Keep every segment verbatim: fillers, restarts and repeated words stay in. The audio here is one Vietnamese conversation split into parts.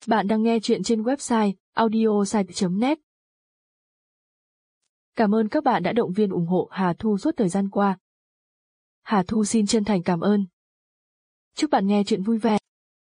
Bạn đang nghe chuyện trên website audiosite chấm net. Cảm ơn các bạn đã động viên ủng hộ Hà Thu suốt thời gian qua. Hà Thu xin chân thành cảm ơn. Chúc bạn nghe chuyện vui vẻ.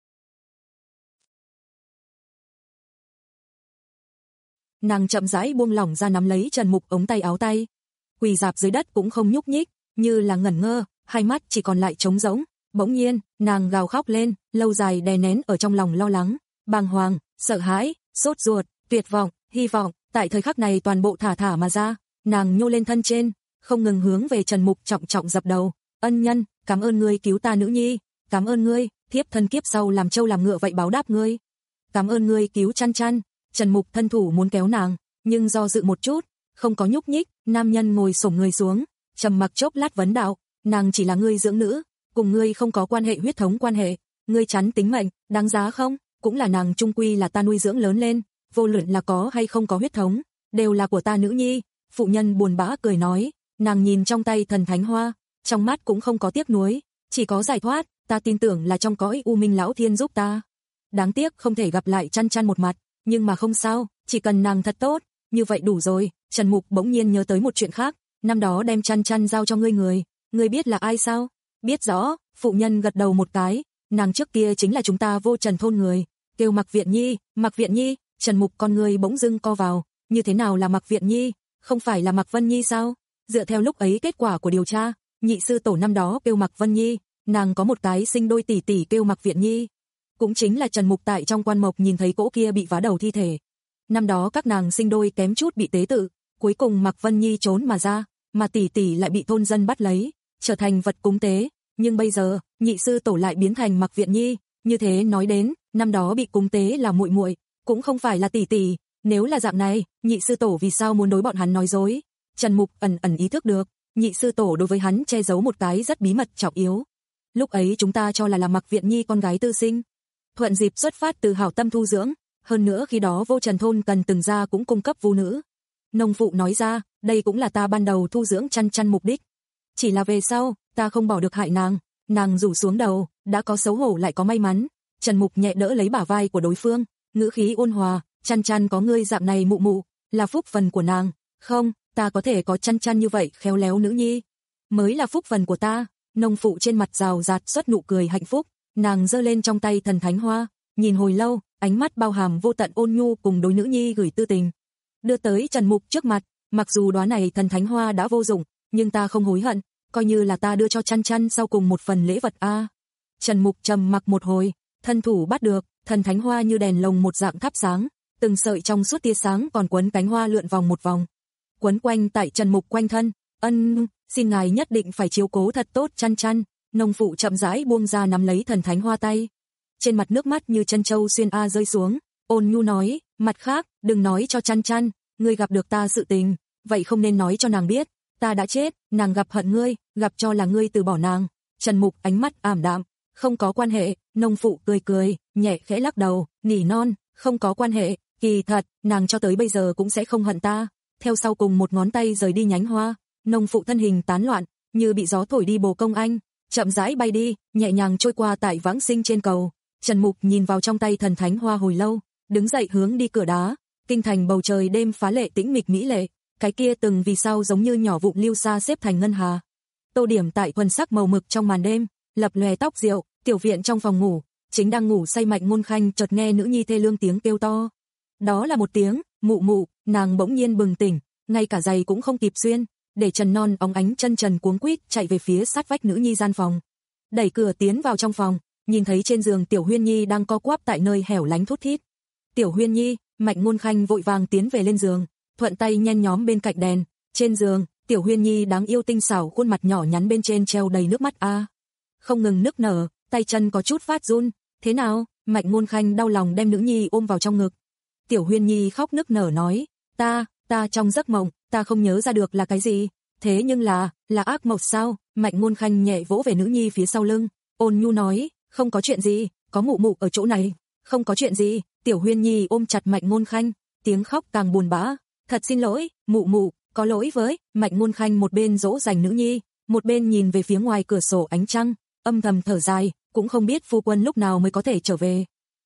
Nàng chậm rãi buông lỏng ra nắm lấy Trần Mục ống tay áo tay. Quỳ rạp dưới đất cũng không nhúc nhích, như là ngẩn ngơ, hai mắt chỉ còn lại trống rỗng. Bỗng nhiên, nàng gào khóc lên, lâu dài đè nén ở trong lòng lo lắng, bàng hoàng, sợ hãi, sốt ruột, tuyệt vọng, hy vọng, tại thời khắc này toàn bộ thả thả mà ra. Nàng nhô lên thân trên, không ngừng hướng về Trần Mục trọng trọng dập đầu. Ân nhân, cảm ơn ngươi cứu ta nữ nhi, cảm ơn ngươi, thiếp thân kiếp sau làm trâu làm ngựa vậy báo đáp ngươi. Cảm ơn ngươi cứu Chăn Chăn. Trần Mục thân thủ muốn kéo nàng, nhưng do dự một chút, không có nhúc nhích. Nam nhân ngồi xổm người xuống, trầm mặc chốc lát vấn đạo, nàng chỉ là ngươi dưỡng nữ, cùng ngươi không có quan hệ huyết thống quan hệ, ngươi chắn tính mệnh, đáng giá không? Cũng là nàng trung quy là ta nuôi dưỡng lớn lên, vô luận là có hay không có huyết thống, đều là của ta nữ nhi. Phụ nhân buồn bã cười nói, nàng nhìn trong tay thần thánh hoa, trong mắt cũng không có tiếc nuối, chỉ có giải thoát. Ta tin tưởng là trong cõi u minh lão thiên giúp ta. Đáng tiếc không thể gặp lại Chăn Chăn một mặt, nhưng mà không sao, chỉ cần nàng thật tốt, như vậy đủ rồi. Trần Mục bỗng nhiên nhớ tới một chuyện khác, năm đó đem Chăn Chăn giao cho ngươi người, ngươi biết là ai sao? Biết rõ. Phụ nhân gật đầu một cái, nàng trước kia chính là chúng ta Vô Trần thôn người, kêu Mặc Viện Nhi. Mặc Viện Nhi? Trần Mục con người bỗng dưng co vào, như thế nào là Mặc Viện Nhi? Không phải là Mặc Vân Nhi sao? Dựa theo lúc ấy kết quả của điều tra, nhị sư tổ năm đó kêu Mặc Vân Nhi, nàng có một cái sinh đôi tỷ tỷ kêu Mặc Viện Nhi, cũng chính là Trần Mục tại trong quan mộc nhìn thấy cỗ kia bị vá đầu thi thể. Năm đó các nàng sinh đôi kém chút bị tế tự, cuối cùng Mặc Vân Nhi trốn mà ra, mà tỷ tỷ lại bị thôn dân bắt lấy, trở thành vật cúng tế. Nhưng bây giờ, nhị sư tổ lại biến thành Mặc Viện Nhi, như thế nói đến, năm đó bị cúng tế là muội muội, cũng không phải là tỷ tỷ. Nếu là dạng này, nhị sư tổ vì sao muốn đối bọn hắn nói dối? Trần Mục ẩn ẩn ý thức được, nhị sư tổ đối với hắn che giấu một cái rất bí mật trọng yếu. Lúc ấy chúng ta cho là là Mặc Viện Nhi con gái tư sinh, thuận dịp xuất phát từ hảo tâm thu dưỡng, hơn nữa khi đó Vô Trần thôn cần từng gia cũng cung cấp vu nữ. Nông phụ nói ra, đây cũng là ta ban đầu thu dưỡng Chăn Chăn mục đích. Chỉ là về sau, ta không bỏ được hại nàng. Nàng rủ xuống đầu, đã có xấu hổ lại có may mắn. Trần Mục nhẹ đỡ lấy bả vai của đối phương, ngữ khí ôn hòa, Chăn Chăn có ngươi dạng này mụ mụ, là phúc phần của nàng. Không, ta có thể có Chăn Chăn như vậy khéo léo nữ nhi, mới là phúc phần của ta. Nông phụ trên mặt rào rạt xuất nụ cười hạnh phúc, nàng giơ lên trong tay thần thánh hoa, nhìn hồi lâu, ánh mắt bao hàm vô tận ôn nhu cùng đối nữ nhi gửi tư tình, đưa tới Trần Mục trước mặt. Mặc dù đóa này thần thánh hoa đã vô dụng, nhưng ta không hối hận, coi như là ta đưa cho Chăn Chăn sau cùng một phần lễ vật a. À. Trần Mục trầm mặc một hồi, thân thủ bắt được, thần thánh hoa như đèn lồng một dạng thắp sáng, từng sợi trong suốt tia sáng còn quấn cánh hoa lượn vòng một vòng, quấn quanh tại Trần Mục quanh thân. Ân, xin ngài nhất định phải chiếu cố thật tốt Chăn Chăn. Nông phụ chậm rãi buông ra nắm lấy thần thánh hoa tay, trên mặt nước mắt như chân châu xuyên a rơi xuống, ôn nhu nói, mặt khác, đừng nói cho Chăn Chăn, ngươi gặp được ta sự tình, vậy không nên nói cho nàng biết, ta đã chết, nàng gặp hận ngươi, gặp cho là ngươi từ bỏ nàng. Trần Mục ánh mắt ảm đạm, không có quan hệ. Nông phụ cười cười, nhẹ khẽ lắc đầu, nỉ non, không có quan hệ, kỳ thật, nàng cho tới bây giờ cũng sẽ không hận ta. Theo sau cùng một ngón tay rời đi nhánh hoa, nông phụ thân hình tán loạn, như bị gió thổi đi bồ công anh, chậm rãi bay đi, nhẹ nhàng trôi qua tại vãng sinh trên cầu. Trần Mục nhìn vào trong tay thần thánh hoa hồi lâu, đứng dậy hướng đi cửa đá. Kinh thành bầu trời đêm phá lệ tĩnh mịch mỹ lệ, cái kia từng vì sao giống như nhỏ vụn lưu sa xếp thành ngân hà, tô điểm tại thuần sắc màu mực trong màn đêm, lập lòe tóc rượu. Tiểu viện trong phòng ngủ, chính đang ngủ say Mạnh Ngôn Khanh chợt nghe nữ nhi thê lương tiếng kêu to. Đó là một tiếng mụ mụ, nàng bỗng nhiên bừng tỉnh, ngay cả giày cũng không kịp xuyên, để trần non óng ánh chân trần cuống quýt chạy về phía sát vách nữ nhi gian phòng. Đẩy cửa tiến vào trong phòng, nhìn thấy trên giường Tiểu Huyên Nhi đang co quắp tại nơi hẻo lánh thút thít. Tiểu Huyên Nhi, Mạnh Ngôn Khanh vội vàng tiến về lên giường, thuận tay nhen nhóm bên cạnh đèn. Trên giường, Tiểu Huyên Nhi đáng yêu tinh xảo, khuôn mặt nhỏ nhắn bên trên treo đầy nước mắt a, à. Không ngừng nức nở, tay chân có chút phát run. Thế nào? Mạnh Ngôn Khanh đau lòng đem nữ nhi ôm vào trong ngực. Tiểu Huyên Nhi khóc nức nở nói, ta, ta trong giấc mộng, ta không nhớ ra được là cái gì. Thế nhưng là, là ác mộng sao? Mạnh Ngôn Khanh nhẹ vỗ về nữ nhi phía sau lưng, ôn nhu nói, không có chuyện gì, có mụ mụ ở chỗ này, không có chuyện gì. Tiểu Huyên Nhi ôm chặt Mạnh Ngôn Khanh, tiếng khóc càng buồn bã, thật xin lỗi, mụ mụ, có lỗi với. Mạnh Ngôn Khanh một bên dỗ dành nữ nhi, một bên nhìn về phía ngoài cửa sổ ánh trăng, âm thầm thở dài, cũng không biết phu quân lúc nào mới có thể trở về.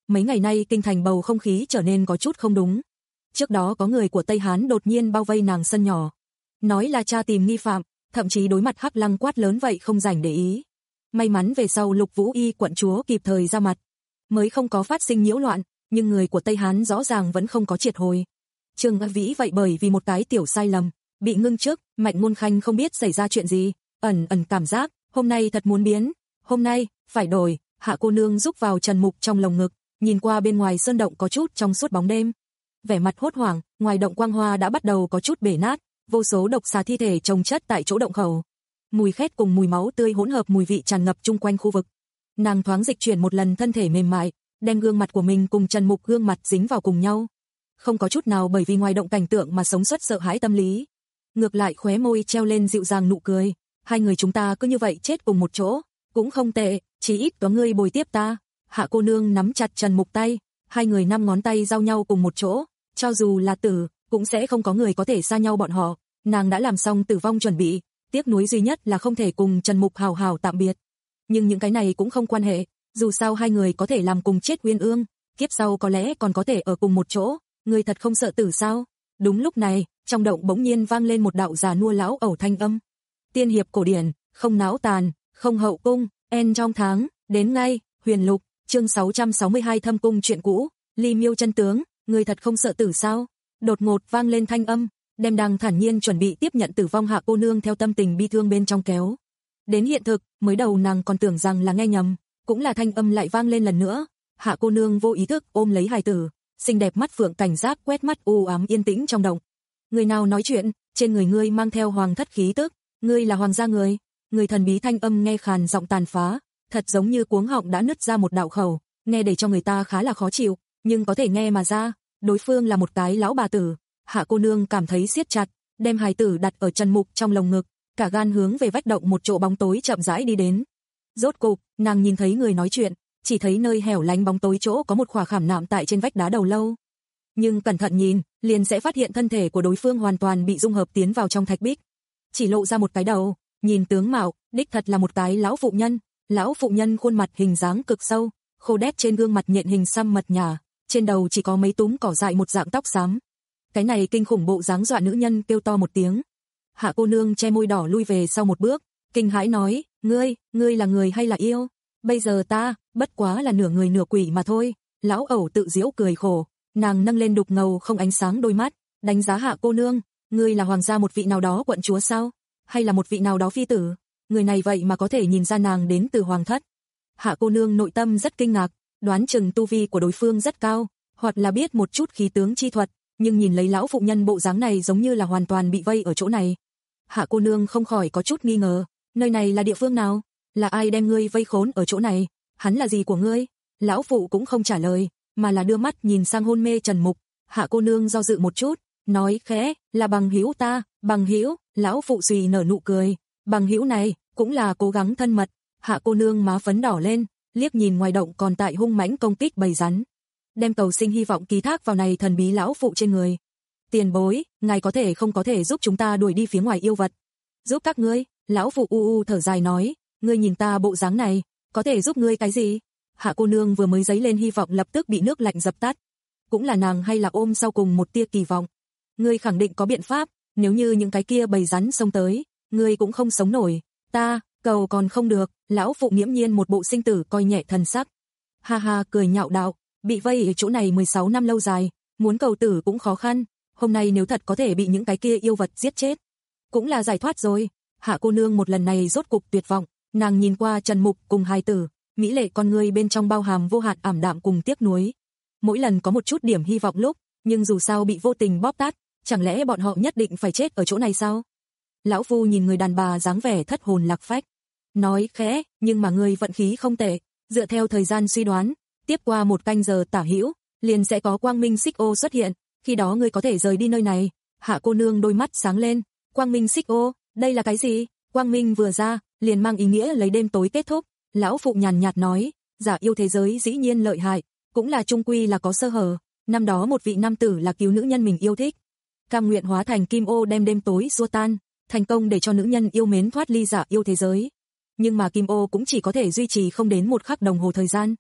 mấy ngày nay kinh thành bầu không khí trở nên có chút không đúng. Trước đó có người của Tây Hán đột nhiên bao vây nàng sân nhỏ, nói là cha tìm nghi phạm, thậm chí đối mặt Hắc Lăng quát lớn vậy không rảnh để ý. May mắn về sau Lục Vũ Y quận chúa kịp thời ra mặt, mới không có phát sinh nhiễu loạn, nhưng người của Tây Hán rõ ràng vẫn không có triệt hồi. Trương Vĩ vậy bởi vì một cái tiểu sai lầm, bị ngưng chức, Mạnh Ngôn Khanh không biết xảy ra chuyện gì, ẩn ẩn cảm giác, hôm nay thật muốn biến, hôm nay, phải đổi. Hạ cô nương rúc vào Trần Mục trong lồng ngực, nhìn qua bên ngoài sơn động có chút trong suốt bóng đêm. Vẻ mặt hốt hoảng, ngoài động quang hoa đã bắt đầu có chút bể nát, vô số độc xà thi thể chồng chất tại chỗ động khẩu. Mùi khét cùng mùi máu tươi hỗn hợp mùi vị tràn ngập chung quanh khu vực. Nàng thoáng dịch chuyển một lần thân thể mềm mại, đem gương mặt của mình cùng Trần Mục gương mặt dính vào cùng nhau. Không có chút nào bởi vì ngoài động cảnh tượng mà sống xuất sợ hãi tâm lý. Ngược lại khóe môi treo lên dịu dàng nụ cười, hai người chúng ta cứ như vậy chết cùng một chỗ, cũng không tệ, chỉ ít có ngươi bồi tiếp ta. Hạ cô nương nắm chặt Trần Mục tay, hai người năm ngón tay giao nhau cùng một chỗ, cho dù là tử, cũng sẽ không có người có thể xa nhau bọn họ. Nàng đã làm xong tử vong chuẩn bị, tiếc nuối duy nhất là không thể cùng Trần Mục hào hào tạm biệt. Nhưng những cái này cũng không quan hệ, dù sao hai người có thể làm cùng chết uyên ương, kiếp sau có lẽ còn có thể ở cùng một chỗ, người thật không sợ tử sao? Đúng lúc này, trong động bỗng nhiên vang lên một đạo già nua lão ẩu thanh âm. Tiên hiệp cổ điển, không náo tàn, không hậu cung, en trong tháng, đến ngay, Huyền Lục, chương sáu trăm sáu mươi hai thâm cung chuyện cũ, Ly Miêu chân tướng, người thật không sợ tử sao? Đột ngột vang lên thanh âm, đem đang thản nhiên chuẩn bị tiếp nhận tử vong Hạ cô nương theo tâm tình bi thương bên trong kéo đến hiện thực. Mới đầu nàng còn tưởng rằng là nghe nhầm, cũng là thanh âm lại vang lên lần nữa. Hạ cô nương vô ý thức ôm lấy hài tử, xinh đẹp mắt phượng cảnh giác quét mắt u ám yên tĩnh trong động. Người nào nói chuyện, trên người ngươi mang theo hoàng thất khí tức, ngươi là hoàng gia người. Người thần bí thanh âm nghe khàn giọng tàn phá, thật giống như cuống họng đã nứt ra một đạo khẩu, nghe để cho người ta khá là khó chịu, nhưng có thể nghe mà ra, đối phương là một cái lão bà tử. Hạ cô nương cảm thấy siết chặt, đem hài tử đặt ở Trần Mục trong lồng ngực, cả gan hướng về vách động một chỗ bóng tối chậm rãi đi đến. Rốt cục, nàng nhìn thấy người nói chuyện, chỉ thấy nơi hẻo lánh bóng tối chỗ có một khỏa khảm nạm tại trên vách đá đầu lâu. Nhưng cẩn thận nhìn, liền sẽ phát hiện thân thể của đối phương hoàn toàn bị dung hợp tiến vào trong thạch bích. Chỉ lộ ra một cái đầu, nhìn tướng mạo, đích thật là một cái lão phụ nhân. Lão phụ nhân khuôn mặt hình dáng cực sâu, khô đét trên gương mặt nhện hình xăm mật nhả, trên đầu chỉ có mấy túm cỏ dại một dạng tóc xám. Cái này kinh khủng bộ dáng dọa nữ nhân kêu to một tiếng. Hạ cô nương che môi đỏ lui về sau một bước, kinh hãi nói, ngươi, ngươi là người hay là yêu? Bây giờ ta, bất quá là nửa người nửa quỷ mà thôi. Lão ẩu tự giễu cười khổ, nàng nâng lên đục ngầu không ánh sáng đôi mắt, đánh giá Hạ cô nương, ngươi là hoàng gia một vị nào đó quận chúa sao? Hay là một vị nào đó phi tử? Người này vậy mà có thể nhìn ra nàng đến từ hoàng thất. Hạ cô nương nội tâm rất kinh ngạc, đoán chừng tu vi của đối phương rất cao, hoặc là biết một chút khí tướng chi thuật, nhưng nhìn lấy lão phụ nhân bộ dáng này giống như là hoàn toàn bị vây ở chỗ này. Hạ cô nương không khỏi có chút nghi ngờ, nơi này là địa phương nào? Là ai đem ngươi vây khốn ở chỗ này? Hắn là gì của ngươi? Lão phụ cũng không trả lời, mà là đưa mắt nhìn sang hôn mê Trần Mục. Hạ cô nương do dự một chút, nói khẽ, là bằng hữu ta. Bằng hữu? Lão phụ suy nở nụ cười, bằng hữu này cũng là cố gắng thân mật. Hạ cô nương má phấn đỏ lên, liếc nhìn ngoài động còn tại hung mãnh công kích bầy rắn, đem cầu sinh hy vọng ký thác vào này thần bí lão phụ trên người. Tiền bối, ngài có thể không có thể giúp chúng ta đuổi đi phía ngoài yêu vật? Giúp các ngươi? Lão phụ u u thở dài nói, ngươi nhìn ta bộ dáng này, có thể giúp ngươi cái gì? Hạ cô nương vừa mới dấy lên hy vọng lập tức bị nước lạnh dập tắt. Cũng là nàng hay là ôm sau cùng một tia kỳ vọng. Ngươi khẳng định có biện pháp, nếu như những cái kia bầy rắn xông tới, ngươi cũng không sống nổi. Ta, cầu còn không được. Lão phụ nghiễm nhiên một bộ sinh tử coi nhẹ thần sắc. Ha ha cười nhạo đạo, bị vây ở chỗ này mười sáu năm lâu dài, muốn cầu tử cũng khó khăn, hôm nay nếu thật có thể bị những cái kia yêu vật giết chết, cũng là giải thoát rồi. Hạ cô nương một lần này rốt cục tuyệt vọng, nàng nhìn qua Trần Mục cùng hài tử, mỹ lệ con người bên trong bao hàm vô hạn ảm đạm cùng tiếc nuối. Mỗi lần có một chút điểm hy vọng lúc, nhưng dù sao bị vô tình bóp tát, chẳng lẽ bọn họ nhất định phải chết ở chỗ này sao? Lão phu nhìn người đàn bà dáng vẻ thất hồn lạc phách, nói khẽ, nhưng mà người vận khí không tệ, dựa theo thời gian suy đoán, tiếp qua một canh giờ tả hữu, liền sẽ có quang minh xích ô xuất hiện, khi đó ngươi có thể rời đi nơi này. Hạ cô nương đôi mắt sáng lên, quang minh xích ô, đây là cái gì? Quang minh vừa ra, liền mang ý nghĩa lấy đêm tối kết thúc. Lão phụ nhàn nhạt nói, giả yêu thế giới dĩ nhiên lợi hại, cũng là trung quy là có sơ hở. Năm đó một vị nam tử là cứu nữ nhân mình yêu thích, cam nguyện hóa thành kim ô đem đêm tối xua tan, thành công để cho nữ nhân yêu mến thoát ly giả yêu thế giới. Nhưng mà kim ô cũng chỉ có thể duy trì không đến một khắc đồng hồ thời gian.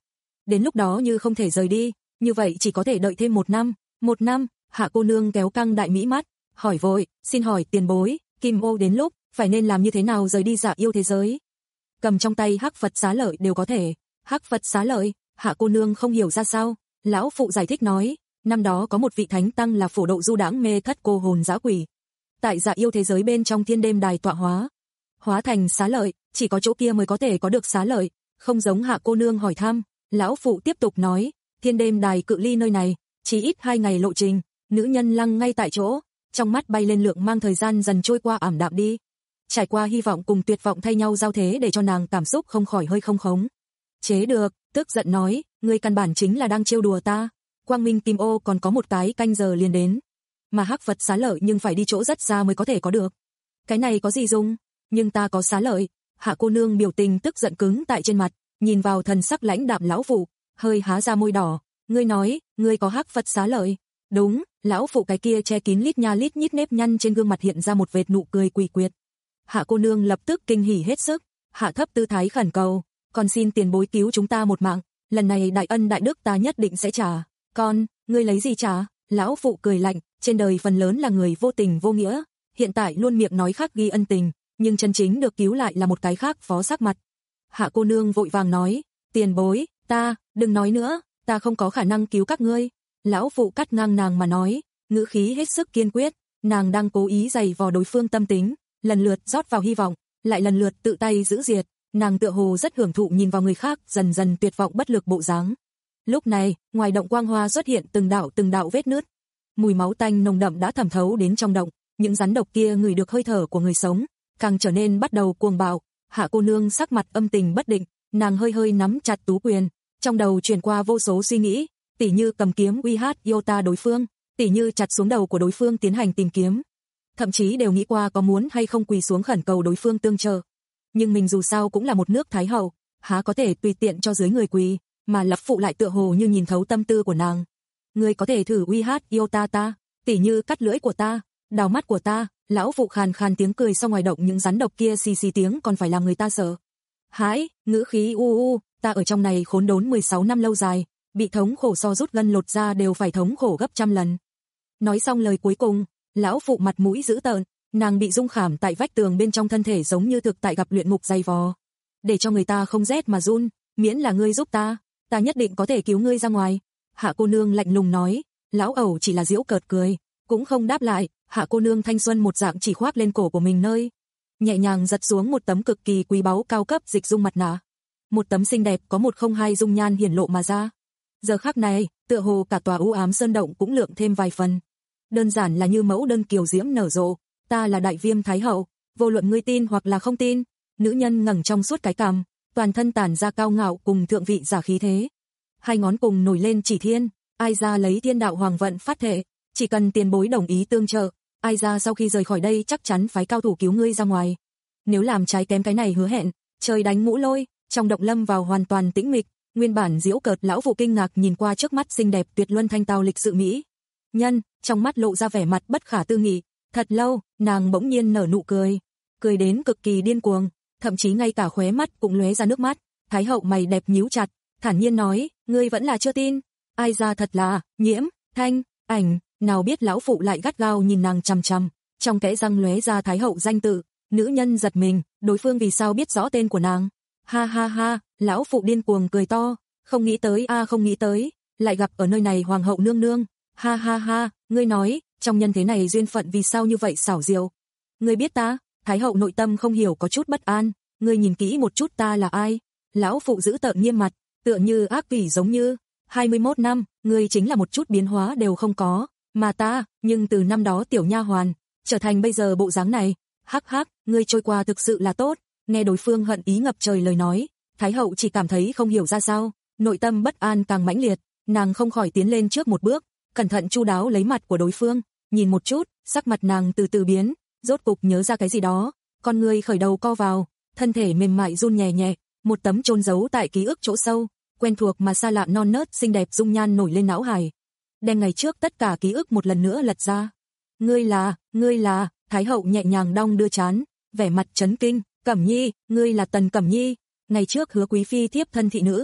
đến lúc đó như không thể rời đi, như vậy chỉ có thể đợi thêm một năm. Một năm, Hạ cô nương kéo căng đại mỹ mắt, hỏi vội, xin hỏi tiền bối, Kim Ô đến lúc, phải nên làm như thế nào rời đi Dạ Yêu thế giới? Cầm trong tay Hắc Phật Xá Lợi đều có thể. Hắc Phật Xá Lợi, Hạ cô nương không hiểu ra sao, lão phụ giải thích nói, năm đó có một vị thánh tăng là phổ độ du đãng mê thất cô hồn dã quỷ. Tại Dạ Yêu thế giới bên trong thiên đêm đài tọa hóa, hóa thành xá lợi, chỉ có chỗ kia mới có thể có được xá lợi, không giống Hạ cô nương hỏi thăm, lão phụ tiếp tục nói, thiên đêm đài cự ly nơi này, chỉ ít hai ngày lộ trình, nữ nhân lăng ngay tại chỗ, trong mắt bay lên lượng mang thời gian dần trôi qua ảm đạm đi. Trải qua hy vọng cùng tuyệt vọng thay nhau giao thế để cho nàng cảm xúc không khỏi hơi không khống chế được, tức giận nói, ngươi căn bản chính là đang trêu đùa ta. Quang Minh Kim Ô còn có một cái canh giờ liền đến, mà Hắc Phật Xá Lợi nhưng phải đi chỗ rất xa mới có thể có được. Cái này có gì dùng? Nhưng ta có xá lợi. Hạ cô nương biểu tình tức giận cứng tại trên mặt, nhìn vào thần sắc lãnh đạm lão phụ, hơi há ra môi đỏ, ngươi nói, ngươi có Hắc Phật Xá Lợi? Đúng, lão phụ cái kia che kín lít nha lít nhít nếp nhăn trên gương mặt hiện ra một vệt nụ cười quỷ quyệt. Hạ cô nương lập tức kinh hỉ hết sức, hạ thấp tư thái khẩn cầu, còn xin tiền bối cứu chúng ta một mạng, lần này đại ân đại đức ta nhất định sẽ trả. Con, ngươi lấy gì trả? Lão phụ cười lạnh, trên đời phần lớn là người vô tình vô nghĩa, hiện tại luôn miệng nói khác ghi ân tình, nhưng chân chính được cứu lại là một cái khác phó sắc mặt. Hạ cô nương vội vàng nói, tiền bối, ta, đừng nói nữa, ta không có khả năng cứu các ngươi. Lão phụ cắt ngang nàng mà nói, ngữ khí hết sức kiên quyết, nàng đang cố ý giày vò đối phương tâm tính, lần lượt rót vào hy vọng, lại lần lượt tự tay giữ diệt, nàng tựa hồ rất hưởng thụ nhìn vào người khác dần dần tuyệt vọng bất lực bộ dáng. Lúc này, ngoài động quang hoa xuất hiện từng đạo từng đạo vết nứt, mùi máu tanh nồng đậm đã thẩm thấu đến trong động, những rắn độc kia ngửi được hơi thở của người sống, càng trở nên bắt đầu cuồng bạo. Hạ cô nương sắc mặt âm tình bất định, nàng hơi hơi nắm chặt tú quyền, trong đầu chuyển qua vô số suy nghĩ, tỉ như cầm kiếm uy hát Yota đối phương, tỉ như chặt xuống đầu của đối phương tiến hành tìm kiếm, thậm chí đều nghĩ qua có muốn hay không quỳ xuống khẩn cầu đối phương tương trợ. Nhưng mình dù sao cũng là một nước thái hậu, há có thể tùy tiện cho dưới người quỳ, mà lập phụ lại tựa hồ như nhìn thấu tâm tư của nàng. Ngươi có thể thử uy hát Yota ta, tỉ như cắt lưỡi của ta, đào mắt của ta. Lão phụ khàn khàn tiếng cười sau ngoài động những rắn độc kia xì xì tiếng còn phải làm người ta sợ hãi, ngữ khí u u, ta ở trong này khốn đốn mười sáu năm lâu dài, bị thống khổ so rút gân lột ra đều phải thống khổ gấp trăm lần. Nói xong lời cuối cùng, lão phụ mặt mũi dữ tợn, nàng bị rung khảm tại vách tường bên trong thân thể giống như thực tại gặp luyện ngục dày vò, để cho người ta không rét mà run, miễn là ngươi giúp ta, ta nhất định có thể cứu ngươi ra ngoài. Hạ cô nương lạnh lùng nói, lão ẩu chỉ là giễu cợt cười, cũng không đáp lại. Hạ cô nương thanh xuân một dạng chỉ khoác lên cổ của mình nơi, nhẹ nhàng giật xuống một tấm cực kỳ quý báu cao cấp dịch dung mặt nạ. Một tấm xinh đẹp có một không hai dung nhan hiển lộ mà ra. Giờ khắc này, tựa hồ cả tòa u ám sơn động cũng lượng thêm vài phần. Đơn giản là như mẫu đơn kiều diễm nở rộ, ta là Đại Viêm Thái hậu, vô luận ngươi tin hoặc là không tin. Nữ nhân ngẩng trong suốt cái cằm, toàn thân tản ra cao ngạo cùng thượng vị giả khí thế. Hai ngón cùng nổi lên chỉ thiên, ai ra lấy thiên đạo hoàng vận phát thể, chỉ cần tiền bối đồng ý tương trợ, ai ra sau khi rời khỏi đây chắc chắn phái cao thủ cứu ngươi ra ngoài. Nếu làm trái kém cái này hứa hẹn, trời đánh mũ lôi. Trong động lâm vào hoàn toàn tĩnh mịch, nguyên bản giễu cợt lão phụ kinh ngạc nhìn qua trước mắt xinh đẹp tuyệt luân thanh tao lịch sự mỹ nhân, trong mắt lộ ra vẻ mặt bất khả tư nghị. Thật lâu, nàng bỗng nhiên nở nụ cười, cười đến cực kỳ điên cuồng, thậm chí ngay cả khóe mắt cũng lóe ra nước mắt. Thái hậu mày đẹp nhíu chặt, thản nhiên nói, ngươi vẫn là chưa tin. Ai ra thật là, Nhiễm, Thanh, Ảnh. Nào biết lão phụ lại gắt gao nhìn nàng chằm chằm, trong kẽ răng lóe ra Thái hậu danh tự. Nữ nhân giật mình, đối phương vì sao biết rõ tên của nàng? Ha ha ha, lão phụ điên cuồng cười to, không nghĩ tới a à, không nghĩ tới, lại gặp ở nơi này hoàng hậu nương nương. Ha ha ha, ngươi nói, trong nhân thế này duyên phận vì sao như vậy xảo diệu. Ngươi biết ta? Thái hậu nội tâm không hiểu có chút bất an, ngươi nhìn kỹ một chút ta là ai? Lão phụ giữ tợn nghiêm mặt, tựa như ác quỷ giống như, hai mươi mốt năm, ngươi chính là một chút biến hóa đều không có. Mà ta, nhưng từ năm đó tiểu nha hoàn, trở thành bây giờ bộ dáng này, hắc hắc, ngươi trôi qua thực sự là tốt. Nghe đối phương hận ý ngập trời lời nói, Thái hậu chỉ cảm thấy không hiểu ra sao, nội tâm bất an càng mãnh liệt, nàng không khỏi tiến lên trước một bước, cẩn thận chu đáo lấy mặt của đối phương, nhìn một chút, sắc mặt nàng từ từ biến, rốt cục nhớ ra cái gì đó, con người khởi đầu co vào, thân thể mềm mại run nhẹ nhẹ, một tấm chôn giấu tại ký ức chỗ sâu, quen thuộc mà xa lạ non nớt xinh đẹp dung nhan nổi lên não hải. Đem ngày trước tất cả ký ức một lần nữa lật ra. Ngươi là, ngươi là, Thái hậu nhẹ nhàng đong đưa trán, vẻ mặt chấn kinh, Cẩm Nhi, ngươi là Tần Cẩm Nhi, ngày trước Hứa quý phi thiếp thân thị nữ,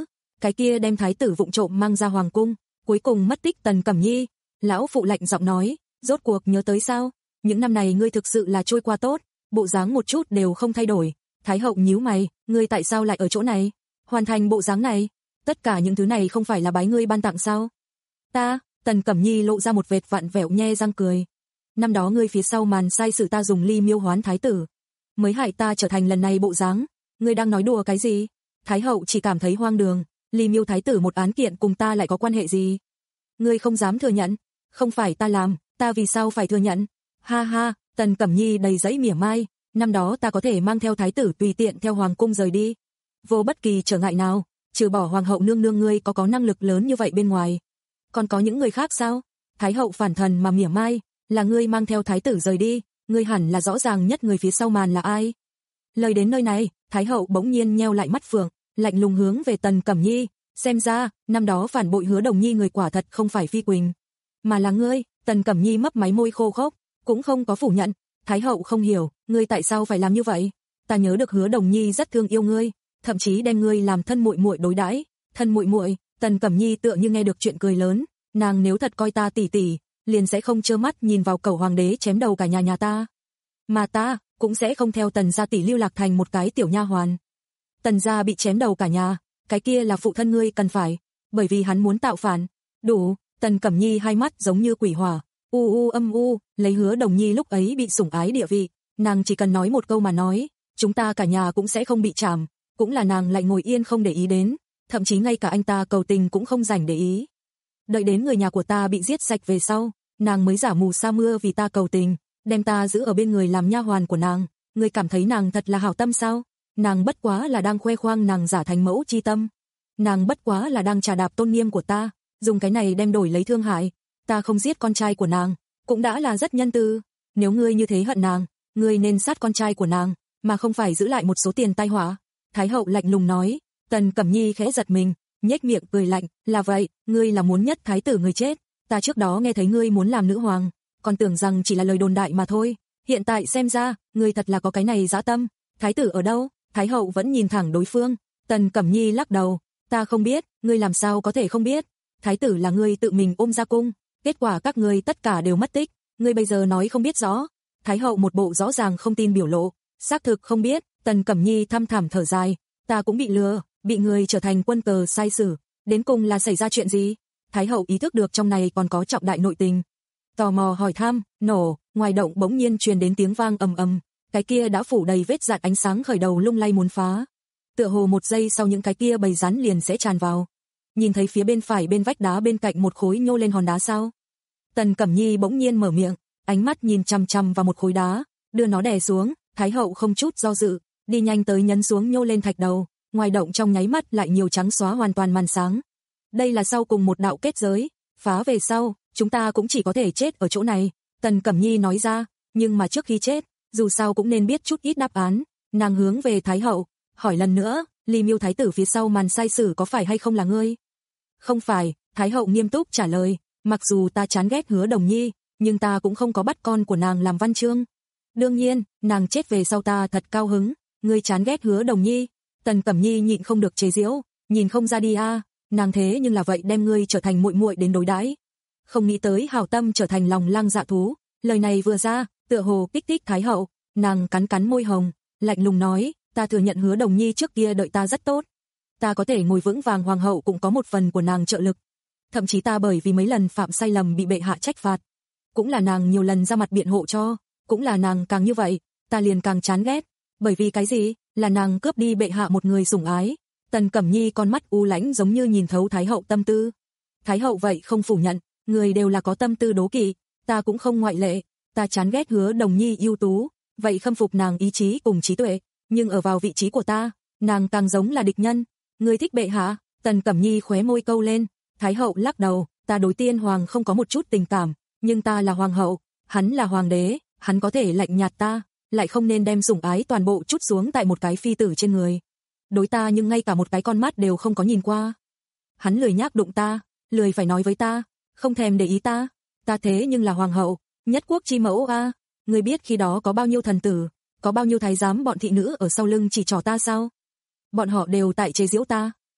cái kia đem thái tử vụng trộm mang ra hoàng cung, cuối cùng mất tích Tần Cẩm Nhi. Lão phụ lạnh giọng nói, rốt cuộc nhớ tới sao? Những năm này ngươi thực sự là trôi qua tốt, bộ dáng một chút đều không thay đổi. Thái hậu nhíu mày, ngươi tại sao lại ở chỗ này? Hoàn thành bộ dáng này? Tất cả những thứ này không phải là bái ngươi ban tặng sao? Ta, Tần Cẩm Nhi lộ ra một vệt vặn vẹo nhe răng cười. Năm đó ngươi phía sau màn sai sự ta dùng ly miêu hoán thái tử, mới hại ta trở thành lần này bộ dáng. Ngươi đang nói đùa cái gì? Thái hậu chỉ cảm thấy hoang đường, ly miêu thái tử một án kiện cùng ta lại có quan hệ gì? Ngươi không dám thừa nhận, không phải ta làm, ta vì sao phải thừa nhận? Ha ha, Tần Cẩm Nhi đầy giấy mỉa mai, năm đó ta có thể mang theo thái tử tùy tiện theo hoàng cung rời đi, vô bất kỳ trở ngại nào, trừ bỏ hoàng hậu nương nương ngươi có có năng lực lớn như vậy bên ngoài. Còn có những người khác sao? Thái hậu phản thần mà mỉa mai, là ngươi mang theo thái tử rời đi, ngươi hẳn là rõ ràng nhất người phía sau màn là ai. Lời đến nơi này, Thái hậu bỗng nhiên nheo lại mắt phượng, lạnh lùng hướng về Tần Cẩm Nhi, xem ra, năm đó phản bội Hứa Đồng Nhi người quả thật không phải Phi Quỳnh, mà là ngươi. Tần Cẩm Nhi mấp máy môi khô khốc, cũng không có phủ nhận. Thái hậu không hiểu, ngươi tại sao phải làm như vậy? Ta nhớ được Hứa Đồng Nhi rất thương yêu ngươi, thậm chí đem ngươi làm thân muội muội đối đãi. Thân muội muội? Tần Cẩm Nhi tựa như nghe được chuyện cười lớn, nàng nếu thật coi ta tỷ tỷ, liền sẽ không trơ mắt nhìn vào cẩu hoàng đế chém đầu cả nhà nhà ta, mà ta cũng sẽ không theo Tần gia tỷ lưu lạc thành một cái tiểu nha hoàn. Tần gia bị chém đầu cả nhà, cái kia là phụ thân ngươi cần phải, bởi vì hắn muốn tạo phản. Đủ. Tần Cẩm Nhi hai mắt giống như quỷ hỏa, u u âm u, lấy Hứa Đồng Nhi lúc ấy bị sủng ái địa vị, nàng chỉ cần nói một câu mà nói, chúng ta cả nhà cũng sẽ không bị trảm, cũng là nàng lại ngồi yên không để ý đến, thậm chí ngay cả anh ta cầu tình cũng không rảnh để ý. Đợi đến người nhà của ta bị giết sạch về sau, nàng mới giả mù sa mưa vì ta cầu tình, đem ta giữ ở bên người làm nha hoàn của nàng. Ngươi cảm thấy nàng thật là hảo tâm sao? Nàng bất quá là đang khoe khoang nàng giả thành mẫu chi tâm. Nàng bất quá là đang trà đạp tôn nghiêm của ta, dùng cái này đem đổi lấy thương hại. Ta không giết con trai của nàng, cũng đã là rất nhân từ. Nếu ngươi như thế hận nàng, ngươi nên sát con trai của nàng, mà không phải giữ lại một số tiền tai họa. Thái hậu lạnh lùng nói. Tần Cẩm Nhi khẽ giật mình, nhếch miệng cười lạnh, là vậy, ngươi là muốn nhất thái tử người chết. Ta trước đó nghe thấy ngươi muốn làm nữ hoàng, còn tưởng rằng chỉ là lời đồn đại mà thôi. Hiện tại xem ra, ngươi thật là có cái này dã tâm. Thái tử ở đâu? Thái hậu vẫn nhìn thẳng đối phương. Tần Cẩm Nhi lắc đầu, ta không biết, ngươi làm sao có thể không biết? Thái tử là ngươi tự mình ôm ra cung, kết quả các ngươi tất cả đều mất tích, ngươi bây giờ nói không biết rõ. Thái hậu một bộ rõ ràng không tin biểu lộ, xác thực không biết. Tần Cẩm Nhi thăm thẳm thở dài, ta cũng bị lừa, bị người trở thành quân cờ sai sử, đến cùng là xảy ra chuyện gì? Thái hậu ý thức được trong này còn có trọng đại nội tình, tò mò hỏi thăm. Nổ, ngoài động bỗng nhiên truyền đến tiếng vang ầm ầm, cái kia đã phủ đầy vết dạn ánh sáng khởi đầu lung lay muốn phá. Tựa hồ một giây sau những cái kia bầy rắn liền sẽ tràn vào. Nhìn thấy phía bên phải bên vách đá bên cạnh một khối nhô lên hòn đá sao? Tần Cẩm Nhi bỗng nhiên mở miệng, ánh mắt nhìn chằm chằm vào một khối đá, đưa nó đè xuống. Thái hậu không chút do dự, đi nhanh tới nhấn xuống nhô lên thạch đầu, ngoài động trong nháy mắt lại nhiều trắng xóa hoàn toàn màn sáng. Đây là sau cùng một đạo kết giới, phá về sau, chúng ta cũng chỉ có thể chết ở chỗ này. Tần Cẩm Nhi nói ra, nhưng mà trước khi chết, dù sao cũng nên biết chút ít đáp án. Nàng hướng về Thái hậu, hỏi lần nữa, Ly Miêu thái tử phía sau màn sai sử có phải hay không là ngươi? Không phải. Thái hậu nghiêm túc trả lời, mặc dù ta chán ghét Hứa Đồng Nhi, nhưng ta cũng không có bắt con của nàng làm văn chương. Đương nhiên, nàng chết về sau ta thật cao hứng. Ngươi chán ghét Hứa Đồng Nhi? Tần Cẩm Nhi nhịn không được chế giễu, nhìn không ra đi a, à, nàng thế nhưng là vậy đem ngươi trở thành muội muội đến đối đãi. Không nghĩ tới hảo tâm trở thành lòng lang dạ thú. Lời này vừa ra, tựa hồ kích thích Thái hậu, nàng cắn cắn môi hồng, lạnh lùng nói, ta thừa nhận Hứa Đồng Nhi trước kia đợi ta rất tốt. Ta có thể ngồi vững vàng hoàng hậu cũng có một phần của nàng trợ lực. Thậm chí ta bởi vì mấy lần phạm sai lầm bị bệ hạ trách phạt, cũng là nàng nhiều lần ra mặt biện hộ cho, cũng là nàng càng như vậy, ta liền càng chán ghét. Bởi vì cái gì? Là nàng cướp đi bệ hạ một người sủng ái. Tần Cẩm Nhi con mắt u lãnh giống như nhìn thấu Thái hậu tâm tư. Thái hậu vậy không phủ nhận, người đều là có tâm tư đố kỵ, ta cũng không ngoại lệ. Ta chán ghét Hứa Đồng Nhi ưu tú, vậy khâm phục nàng ý chí cùng trí tuệ, nhưng ở vào vị trí của ta, nàng càng giống là địch nhân. Ngươi thích bệ hạ? Tần Cẩm Nhi khóe môi câu lên. Thái hậu lắc đầu, ta đối Tiên hoàng không có một chút tình cảm, nhưng ta là hoàng hậu, hắn là hoàng đế, hắn có thể lạnh nhạt ta, lại không nên đem sủng ái toàn bộ trút xuống tại một cái phi tử trên người. Đối ta nhưng ngay cả một cái con mắt đều không có nhìn qua. Hắn lười nhác đụng ta, lười phải nói với ta, không thèm để ý ta. Ta thế nhưng là hoàng hậu, nhất quốc chi mẫu a. À. Ngươi biết khi đó có bao nhiêu thần tử, có bao nhiêu thái giám bọn thị nữ ở sau lưng chỉ trỏ ta sao? Bọn họ đều tại chế giễu ta,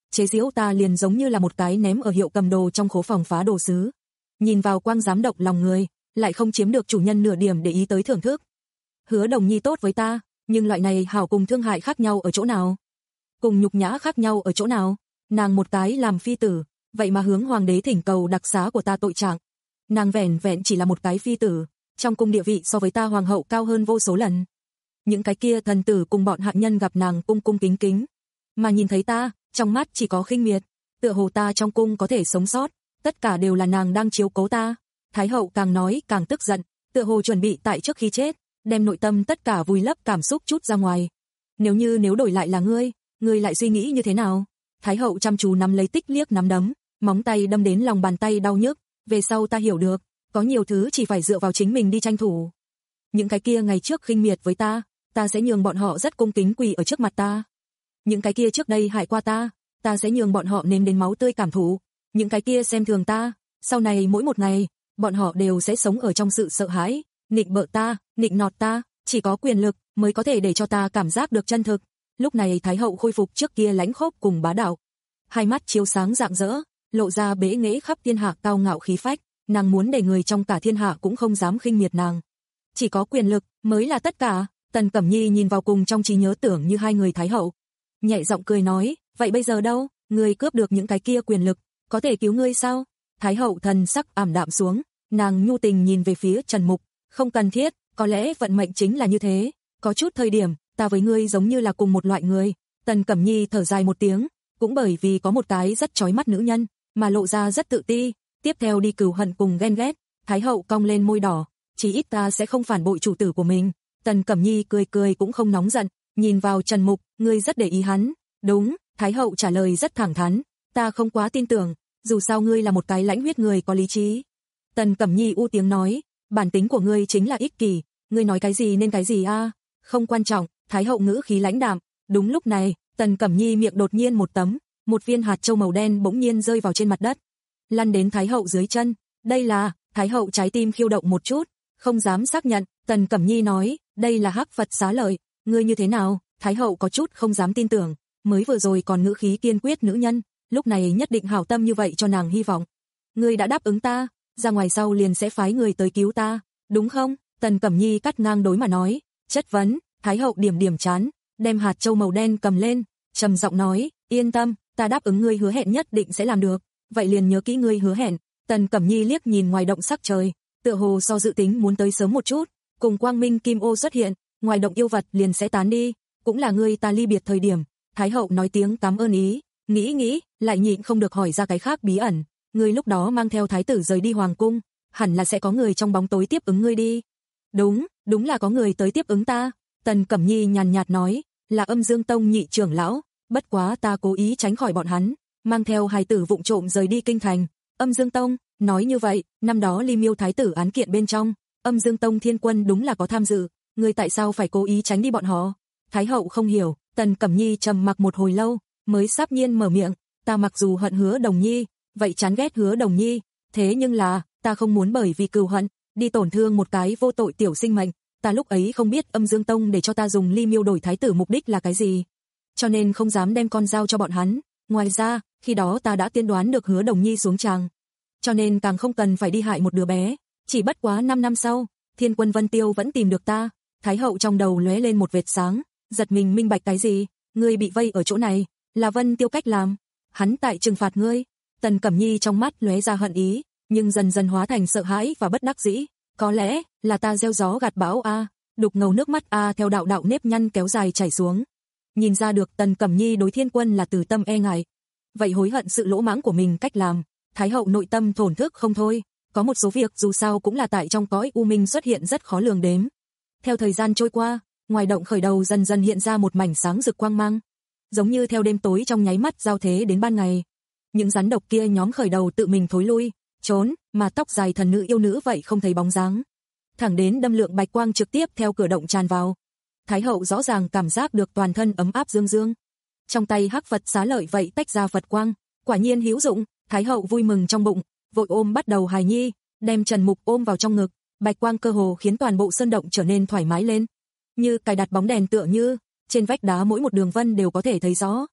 chế giễu ta liền giống như là một cái ném ở hiệu cầm đồ trong khố phòng phá đồ sứ. Nhìn vào quang dám động lòng người, lại không chiếm được chủ nhân nửa điểm để ý tới thưởng thức. Hứa Đồng Nhi tốt với ta, nhưng loại này hảo cùng thương hại khác nhau ở chỗ nào? Cùng nhục nhã khác nhau ở chỗ nào? Nàng một cái làm phi tử, vậy mà hướng hoàng đế thỉnh cầu đặc xá của ta tội trạng. Nàng vẻn vẹn chỉ là một cái phi tử, trong cung địa vị so với ta hoàng hậu cao hơn vô số lần. Những cái kia thần tử cùng bọn hạ nhân gặp nàng cung cung kính kính, mà nhìn thấy ta, trong mắt chỉ có khinh miệt, tựa hồ ta trong cung có thể sống sót, tất cả đều là nàng đang chiếu cố ta. Thái hậu càng nói càng tức giận, tựa hồ chuẩn bị tại trước khi chết, đem nội tâm tất cả vùi lấp cảm xúc chút ra ngoài. Nếu như nếu đổi lại là ngươi, ngươi lại suy nghĩ như thế nào? Thái hậu chăm chú nắm lấy tích liếc nắm đấm, móng tay đâm đến lòng bàn tay đau nhức, về sau ta hiểu được, có nhiều thứ chỉ phải dựa vào chính mình đi tranh thủ. Những cái kia ngày trước khinh miệt với ta, ta sẽ nhường bọn họ rất cung kính quỳ ở trước mặt ta. Những cái kia trước đây hại qua ta, ta sẽ nhường bọn họ nếm đến máu tươi cảm thụ. Những cái kia xem thường ta, sau này mỗi một ngày, bọn họ đều sẽ sống ở trong sự sợ hãi, nịnh bợ ta, nịnh nọt ta, chỉ có quyền lực mới có thể để cho ta cảm giác được chân thực. Lúc này Thái hậu khôi phục trước kia lãnh khốc cùng bá đạo, hai mắt chiếu sáng rạng rỡ, lộ ra bế nghệ khắp thiên hạ cao ngạo khí phách, nàng muốn để người trong cả thiên hạ cũng không dám khinh miệt nàng. Chỉ có quyền lực mới là tất cả. Tần Cẩm Nhi nhìn vào cùng trong trí nhớ tưởng như hai người Thái hậu, nhẹ giọng cười nói, vậy bây giờ đâu, ngươi cướp được những cái kia quyền lực, có thể cứu ngươi sao? Thái hậu thần sắc ảm đạm xuống, nàng nhu tình nhìn về phía Trần Mục, không cần thiết, có lẽ vận mệnh chính là như thế, có chút thời điểm, ta với ngươi giống như là cùng một loại người. Tần Cẩm Nhi thở dài một tiếng, cũng bởi vì có một cái rất chói mắt nữ nhân, mà lộ ra rất tự ti, tiếp theo đi cừu hận cùng ghen ghét. Thái hậu cong lên môi đỏ, chỉ ít ta sẽ không phản bội chủ tử của mình. Tần Cẩm Nhi cười cười cũng không nóng giận, nhìn vào Trần Mục, ngươi rất để ý hắn. Đúng, Thái hậu trả lời rất thẳng thắn, ta không quá tin tưởng, dù sao ngươi là một cái lãnh huyết người có lý trí. Tần Cẩm Nhi u tiếng nói, bản tính của ngươi chính là ích kỷ, ngươi nói cái gì nên cái gì a? À? Không quan trọng. Thái hậu ngữ khí lãnh đạm. Đúng lúc này, Tần Cẩm Nhi miệng đột nhiên một tấm, một viên hạt châu màu đen bỗng nhiên rơi vào trên mặt đất, lăn đến Thái hậu dưới chân. Đây là, Thái hậu trái tim khiêu động một chút, không dám xác nhận. Tần Cẩm Nhi nói, đây là hắc Phật xá lợi, ngươi như thế nào? Thái hậu có chút không dám tin tưởng, mới vừa rồi còn ngữ khí kiên quyết nữ nhân, lúc này nhất định hảo tâm như vậy cho nàng hy vọng. Ngươi đã đáp ứng ta, ra ngoài sau liền sẽ phái người tới cứu ta, đúng không? Tần Cẩm Nhi cắt ngang đối mà nói, chất vấn. Thái hậu điểm điểm chán, đem hạt châu màu đen cầm lên, trầm giọng nói, yên tâm, ta đáp ứng ngươi hứa hẹn nhất định sẽ làm được, vậy liền nhớ kỹ ngươi hứa hẹn. Tần Cẩm Nhi liếc nhìn ngoài động sắc trời, tựa hồ so dự tính muốn tới sớm một chút, cùng quang minh kim ô xuất hiện, ngoài động yêu vật liền sẽ tán đi, cũng là ngươi ta ly biệt thời điểm. Thái hậu nói tiếng cảm ơn ý, nghĩ nghĩ, lại nhịn không được hỏi ra cái khác bí ẩn, ngươi lúc đó mang theo thái tử rời đi hoàng cung, hẳn là sẽ có người trong bóng tối tiếp ứng ngươi đi. Đúng, đúng là có người tới tiếp ứng ta. Tần Cẩm Nhi nhàn nhạt nói, là Âm Dương Tông nhị trưởng lão, bất quá ta cố ý tránh khỏi bọn hắn, mang theo hài tử vụng trộm rời đi kinh thành. Âm Dương Tông, nói như vậy, năm đó Ly Miêu thái tử án kiện bên trong, Âm Dương Tông thiên quân đúng là có tham dự, ngươi tại sao phải cố ý tránh đi bọn họ? Thái hậu không hiểu. Tần Cẩm Nhi trầm mặc một hồi lâu, mới sắp nhiên mở miệng, ta mặc dù hận Hứa Đồng Nhi, vậy chán ghét Hứa Đồng Nhi, thế nhưng là, ta không muốn bởi vì cừu hận, đi tổn thương một cái vô tội tiểu sinh mệnh. Ta lúc ấy không biết Âm Dương Tông để cho ta dùng Ly Miêu đổi thái tử mục đích là cái gì, cho nên không dám đem con dao cho bọn hắn. Ngoài ra, khi đó ta đã tiên đoán được Hứa Đồng Nhi xuống tràng, cho nên càng không cần phải đi hại một đứa bé. Chỉ bất quá năm năm sau, Thiên Quân Vân Tiêu vẫn tìm được ta. Thái hậu trong đầu lóe lên một vệt sáng, giật mình minh bạch cái gì, ngươi bị vây ở chỗ này, là Vân Tiêu cách làm, hắn tại trừng phạt ngươi. Tần Cẩm Nhi trong mắt lóe ra hận ý, nhưng dần dần hóa thành sợ hãi và bất đắc dĩ. Có lẽ là ta gieo gió gặt bão a. Đục ngầu nước mắt a theo đạo đạo nếp nhăn kéo dài chảy xuống. Nhìn ra được Tần Cẩm Nhi đối Thiên Quân là từ tâm e ngại, vậy hối hận sự lỗ mãng của mình cách làm. Thái hậu nội tâm thổn thức không thôi, có một số việc dù sao cũng là tại trong cõi u minh xuất hiện rất khó lường đếm. Theo thời gian trôi qua, ngoài động khởi đầu dần dần hiện ra một mảnh sáng rực quang mang, giống như theo đêm tối trong nháy mắt giao thế đến ban ngày. Những rắn độc kia nhóm khởi đầu tự mình thối lui, trốn, mà tóc dài thần nữ yêu nữ vậy không thấy bóng dáng. Thẳng đến đâm lượng bạch quang trực tiếp theo cửa động tràn vào. Thái hậu rõ ràng cảm giác được toàn thân ấm áp dương dương. Trong tay hắc Phật xá lợi vậy tách ra Phật quang, quả nhiên hữu dụng. Thái hậu vui mừng trong bụng, vội ôm bắt đầu hài nhi, đem Trần Mục ôm vào trong ngực. Bạch quang cơ hồ khiến toàn bộ sơn động trở nên thoải mái lên, như cài đặt bóng đèn tựa như trên vách đá mỗi một đường vân đều có thể thấy rõ.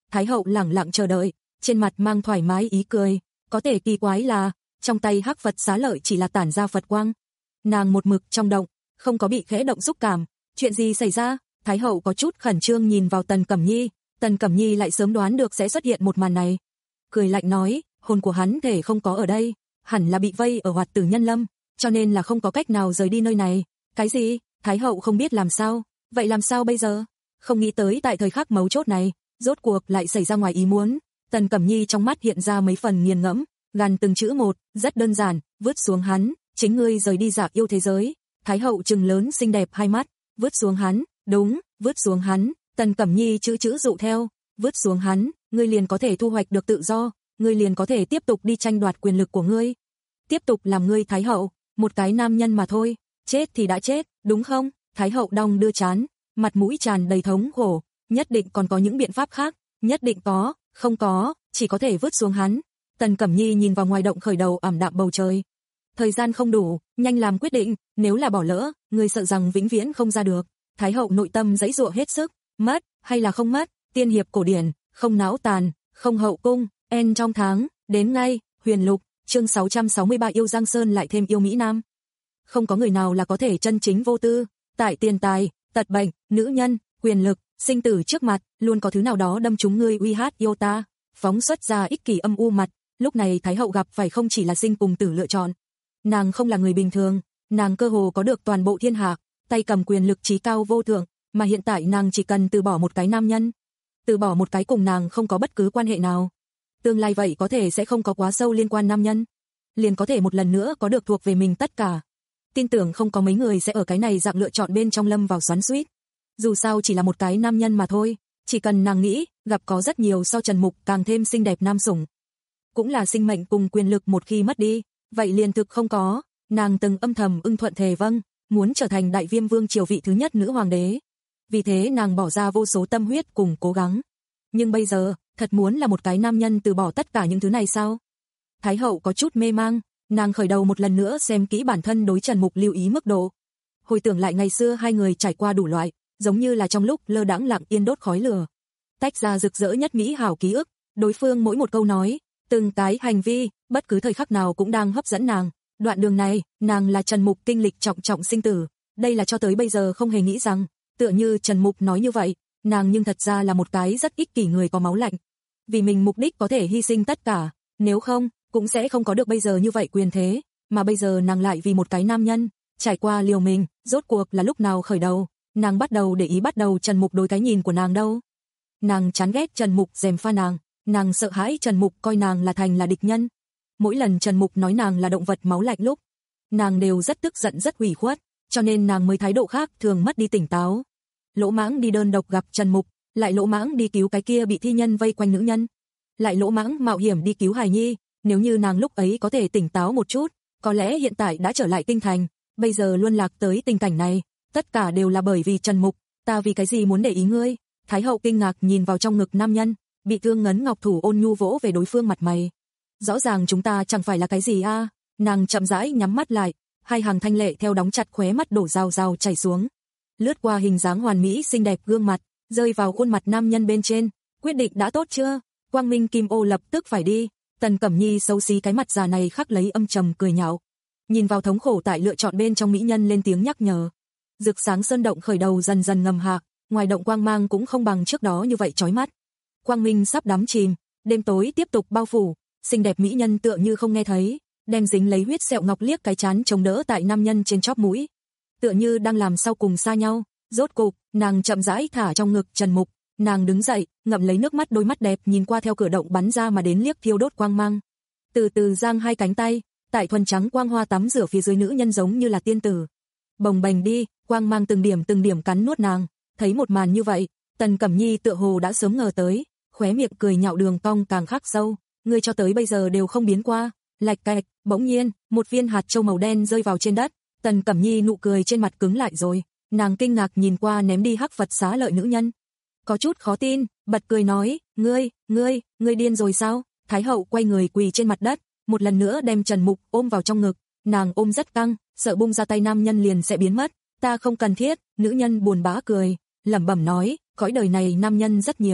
Thái hậu lẳng lặng chờ đợi, trên mặt mang thoải mái ý cười, có thể kỳ quái là, trong tay hắc Phật xá lợi chỉ là tản ra Phật quang. Nàng một mực trong động, không có bị khẽ động xúc cảm, chuyện gì xảy ra? Thái hậu có chút khẩn trương nhìn vào Tần Cẩm Nhi, Tần Cẩm Nhi lại sớm đoán được sẽ xuất hiện một màn này. Cười lạnh nói, hồn của hắn thể không có ở đây, hẳn là bị vây ở Hoạt Tử Nhân Lâm, cho nên là không có cách nào rời đi nơi này. Cái gì? Thái hậu không biết làm sao, vậy làm sao bây giờ? Không nghĩ tới tại thời khắc mấu chốt này, rốt cuộc lại xảy ra ngoài ý muốn. Tần Cẩm Nhi trong mắt hiện ra mấy phần nghiền ngẫm, gằn từng chữ một, rất đơn giản, vứt xuống hắn, chính ngươi rời đi Dạ Yêu thế giới. Thái hậu trừng lớn xinh đẹp hai mắt, vứt xuống hắn, đúng, vứt xuống hắn. Tần Cẩm Nhi chữ chữ dụ theo, vứt xuống hắn, ngươi liền có thể thu hoạch được tự do, ngươi liền có thể tiếp tục đi tranh đoạt quyền lực của ngươi. Tiếp tục làm ngươi Thái hậu, một cái nam nhân mà thôi, chết thì đã chết, đúng không? Thái hậu đong đưa trán, mặt mũi tràn đầy thống khổ, nhất định còn có những biện pháp khác, nhất định có, không có, chỉ có thể vứt xuống hắn. Tần Cẩm Nhi nhìn vào ngoài động khởi đầu ảm đạm bầu trời. Thời gian không đủ, nhanh làm quyết định, nếu là bỏ lỡ, ngươi sợ rằng vĩnh viễn không ra được. Thái hậu nội tâm giãy giụa hết sức, mất, hay là không mất, tiên hiệp cổ điển, không não tàn, không hậu cung, en trong tháng, đến ngay, Huyền Lục, chương sáu trăm sáu mươi ba yêu Giang Sơn lại thêm yêu Mỹ Nam. Không có người nào là có thể chân chính vô tư, tại tiền tài, tật bệnh, nữ nhân, quyền lực, sinh tử trước mặt, luôn có thứ nào đó đâm trúng ngươi uy hát yêu ta, phóng xuất ra ích kỷ âm u mặt. Lúc này Thái hậu gặp phải không chỉ là sinh cùng tử lựa chọn. Nàng không là người bình thường, nàng cơ hồ có được toàn bộ thiên hạ, tay cầm quyền lực trí cao vô thượng, mà hiện tại nàng chỉ cần từ bỏ một cái nam nhân, từ bỏ một cái cùng nàng không có bất cứ quan hệ nào. Tương lai vậy có thể sẽ không có quá sâu liên quan nam nhân, liền có thể một lần nữa có được thuộc về mình tất cả. Tin tưởng không có mấy người sẽ ở cái này dạng lựa chọn bên trong lâm vào xoắn xuýt. Dù sao chỉ là một cái nam nhân mà thôi, chỉ cần nàng nghĩ, gặp có rất nhiều so Trần Mục càng thêm xinh đẹp nam sủng. Cũng là sinh mệnh cùng quyền lực một khi mất đi, vậy liền thực không có. Nàng từng âm thầm ưng thuận thề vâng, muốn trở thành Đại Viêm Vương triều vị thứ nhất nữ hoàng đế. Vì thế nàng bỏ ra vô số tâm huyết cùng cố gắng. Nhưng bây giờ, thật muốn là một cái nam nhân từ bỏ tất cả những thứ này sao? Thái hậu có chút mê mang, nàng khởi đầu một lần nữa xem kỹ bản thân đối Trần Mục lưu ý mức độ. Hồi tưởng lại ngày xưa hai người trải qua đủ loại, giống như là trong lúc lơ đãng lặng yên đốt khói lửa, tách ra rực rỡ nhất mỹ hảo ký ức, đối phương mỗi một câu nói, từng cái hành vi, bất cứ thời khắc nào cũng đang hấp dẫn nàng. Đoạn đường này, nàng là Trần Mục kinh lịch trọng trọng sinh tử, đây là cho tới bây giờ không hề nghĩ rằng, tựa như Trần Mục nói như vậy, nàng nhưng thật ra là một cái rất ích kỷ người có máu lạnh. Vì mình mục đích có thể hy sinh tất cả, nếu không, cũng sẽ không có được bây giờ như vậy quyền thế, mà bây giờ nàng lại vì một cái nam nhân, trải qua liều mình, rốt cuộc là lúc nào khởi đầu, nàng bắt đầu để ý bắt đầu Trần Mục đối cái nhìn của nàng đâu. Nàng chán ghét Trần Mục gièm pha nàng, nàng sợ hãi Trần Mục coi nàng là thành là địch nhân. Mỗi lần Trần Mục nói nàng là động vật máu lạnh lúc, nàng đều rất tức giận rất ủy khuất, cho nên nàng mới thái độ khác thường mất đi tỉnh táo. Lỗ mãng đi đơn độc gặp Trần Mục, lại lỗ mãng đi cứu cái kia bị thi nhân vây quanh nữ nhân, lại lỗ mãng mạo hiểm đi cứu hài nhi. Nếu như nàng lúc ấy có thể tỉnh táo một chút, có lẽ hiện tại đã trở lại kinh thành, bây giờ luân lạc tới tình cảnh này, tất cả đều là bởi vì Trần Mục. Ta vì cái gì muốn để ý ngươi? Thái hậu kinh ngạc nhìn vào trong ngực nam nhân, bị thương ngấn ngọc thủ ôn nhu vỗ về đối phương mặt mày. Rõ ràng chúng ta chẳng phải là cái gì a? À? Nàng chậm rãi nhắm mắt lại, hai hàng thanh lệ theo đóng chặt khóe mắt đổ rào rào chảy xuống, lướt qua hình dáng hoàn mỹ xinh đẹp gương mặt, rơi vào khuôn mặt nam nhân bên trên. Quyết định đã tốt chưa? Quang Minh Kim Ô lập tức phải đi. Tần Cẩm Nhi xấu xí cái mặt già này khắc lấy âm trầm cười nhạo, nhìn vào thống khổ tại lựa chọn bên trong mỹ nhân lên tiếng nhắc nhở. Rực sáng sơn động khởi đầu dần dần ngầm hạ, ngoài động quang mang cũng không bằng trước đó như vậy chói mắt. Quang minh sắp đắm chìm, đêm tối tiếp tục bao phủ, xinh đẹp mỹ nhân tựa như không nghe thấy, đem dính lấy huyết sẹo ngọc liếc cái chán chống đỡ tại nam nhân trên chóp mũi, tựa như đang làm sau cùng xa nhau. Rốt cục, nàng chậm rãi thả trong ngực Trần Mục, nàng đứng dậy, ngậm lấy nước mắt, đôi mắt đẹp nhìn qua theo cửa động bắn ra mà đến liếc thiêu đốt quang mang. Từ từ giang hai cánh tay, tại thuần trắng quang hoa tắm rửa phía dưới nữ nhân giống như là tiên tử. Bồng bềnh đi, quang mang từng điểm từng điểm cắn nuốt nàng. Thấy một màn như vậy, Tần Cẩm Nhi tựa hồ đã sớm ngờ tới, khóe miệng cười nhạo đường cong càng khắc sâu. Ngươi cho tới bây giờ đều không biến qua. Lạch cạch, bỗng nhiên, một viên hạt châu màu đen rơi vào trên đất. Tần Cẩm Nhi nụ cười trên mặt cứng lại rồi, nàng kinh ngạc nhìn qua ném đi hắc Phật xá lợi nữ nhân, có chút khó tin, bật cười nói, ngươi, ngươi, ngươi điên rồi sao? Thái hậu quay người quỳ trên mặt đất, một lần nữa đem Trần Mục ôm vào trong ngực, nàng ôm rất căng, sợ bung ra tay nam nhân liền sẽ biến mất. Ta không cần thiết. Nữ nhân buồn bã cười, lẩm bẩm nói, cõi đời này nam nhân rất nhiều,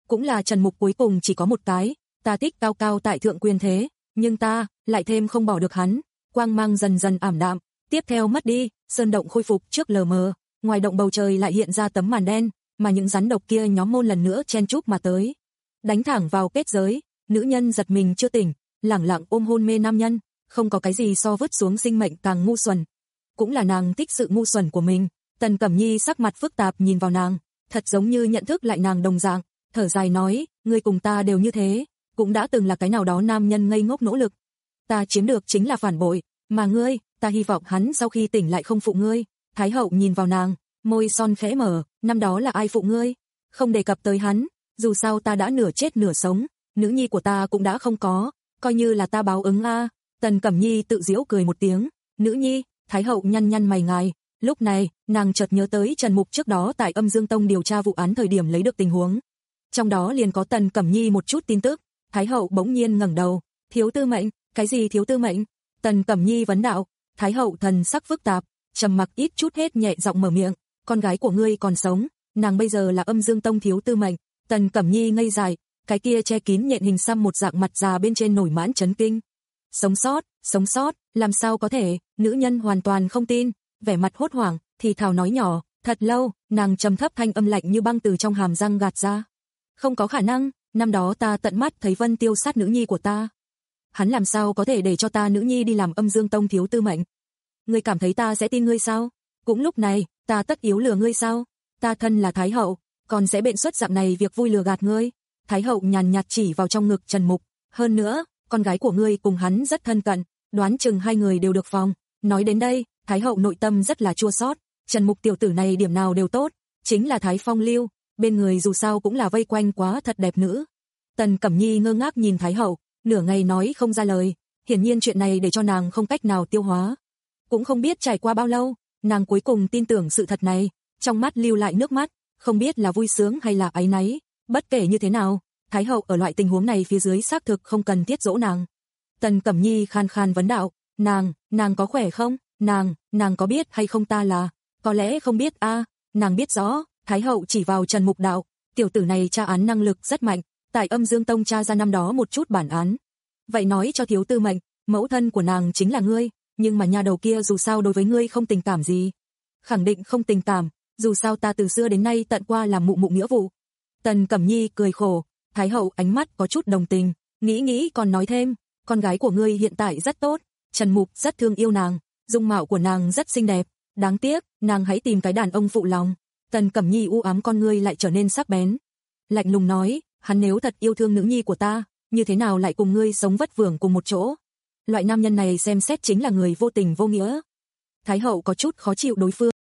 cũng là Trần Mục cuối cùng chỉ có một cái, ta thích cao cao tại thượng quyền thế, nhưng ta lại thêm không bỏ được hắn. Quang mang dần dần ảm đạm, tiếp theo mất đi, sơn động khôi phục trước lờ mờ, ngoài động bầu trời lại hiện ra tấm màn đen, mà những rắn độc kia nhóm môn lần nữa chen chúc mà tới, đánh thẳng vào kết giới. Nữ nhân giật mình chưa tỉnh, lẳng lặng ôm hôn mê nam nhân, không có cái gì so vứt xuống sinh mệnh càng ngu xuẩn. Cũng là nàng thích sự ngu xuẩn của mình. Tần Cẩm Nhi sắc mặt phức tạp nhìn vào nàng, thật giống như nhận thức lại nàng đồng dạng, thở dài nói, ngươi cùng ta đều như thế, cũng đã từng là cái nào đó nam nhân ngây ngốc nỗ lực. Ta chiếm được chính là phản bội, mà ngươi, ta hy vọng hắn sau khi tỉnh lại không phụ ngươi. Thái hậu nhìn vào nàng, môi son khẽ mở, năm đó là ai phụ ngươi? Không đề cập tới hắn, dù sao ta đã nửa chết nửa sống, nữ nhi của ta cũng đã không có, coi như là ta báo ứng a. Tần Cẩm Nhi tự giễu cười một tiếng, nữ nhi. Thái hậu nhăn nhăn mày ngài, lúc này, nàng chợt nhớ tới Trần Mục trước đó tại Âm Dương Tông điều tra vụ án thời điểm lấy được tình huống. Trong đó liền có Tần Cẩm Nhi một chút tin tức. Thái hậu bỗng nhiên ngẩng đầu, thiếu tư mệnh, cái gì thiếu tư mệnh? Tần Cẩm Nhi vấn đạo. Thái hậu thần sắc phức tạp, trầm mặc ít chút hết nhẹ giọng mở miệng, con gái của ngươi còn sống, nàng bây giờ là Âm Dương Tông thiếu tư mệnh. Tần Cẩm Nhi ngây dại, cái kia che kín nhện hình xăm một dạng mặt già bên trên nổi mãn chấn kinh. Sống sót, sống sót, làm sao có thể? Nữ nhân hoàn toàn không tin, vẻ mặt hốt hoảng, thì thào nói nhỏ, thật lâu, nàng trầm thấp thanh âm lạnh như băng từ trong hàm răng gạt ra. Không có khả năng, năm đó ta tận mắt thấy Vân Tiêu sát nữ nhi của ta. Hắn làm sao có thể để cho ta nữ nhi đi làm Âm Dương Tông thiếu tư mệnh? Ngươi cảm thấy ta sẽ tin ngươi sao? Cũng lúc này, ta tất yếu lừa ngươi sao? Ta thân là Thái hậu, còn sẽ biện xuất dạng này việc vui lừa gạt ngươi? Thái hậu nhàn nhạt chỉ vào trong ngực Trần Mục, hơn nữa, con gái của ngươi cùng hắn rất thân cận, đoán chừng hai người đều được phòng. Nói đến đây, Thái hậu nội tâm rất là chua xót, Trần Mục tiểu tử này điểm nào đều tốt, chính là Thái phong lưu, bên người dù sao cũng là vây quanh quá thật đẹp nữ. Tần Cẩm Nhi ngơ ngác nhìn Thái hậu, nửa ngày nói không ra lời, hiển nhiên chuyện này để cho nàng không cách nào tiêu hóa. Cũng không biết trải qua bao lâu, nàng cuối cùng tin tưởng sự thật này, trong mắt lưu lại nước mắt, không biết là vui sướng hay là áy náy, bất kể như thế nào, Thái hậu ở loại tình huống này phía dưới xác thực không cần thiết dỗ nàng. Tần Cẩm Nhi khan khan vấn đạo, nàng, nàng có khỏe không? Nàng, nàng có biết hay không ta là? Có lẽ không biết a. À, nàng biết rõ. Thái hậu chỉ vào Trần Mục đạo, tiểu tử này tra án năng lực rất mạnh, tại Âm Dương Tông tra ra năm đó một chút bản án. Vậy nói cho thiếu tư mệnh, mẫu thân của nàng chính là ngươi, nhưng mà nhà đầu kia dù sao đối với ngươi không tình cảm gì. Khẳng định không tình cảm, dù sao ta từ xưa đến nay tận qua làm mụ mụ nghĩa vụ. Tần Cẩm Nhi cười khổ, Thái hậu ánh mắt có chút đồng tình, nghĩ nghĩ còn nói thêm, con gái của ngươi hiện tại rất tốt, Trần Mục rất thương yêu nàng, dung mạo của nàng rất xinh đẹp, đáng tiếc, nàng hãy tìm cái đàn ông phụ lòng. Tần Cẩm Nhi u ám con ngươi lại trở nên sắc bén, lạnh lùng nói, hắn nếu thật yêu thương nữ nhi của ta, như thế nào lại cùng ngươi sống vất vưởng cùng một chỗ? Loại nam nhân này xem xét chính là người vô tình vô nghĩa. Thái hậu có chút khó chịu đối phương.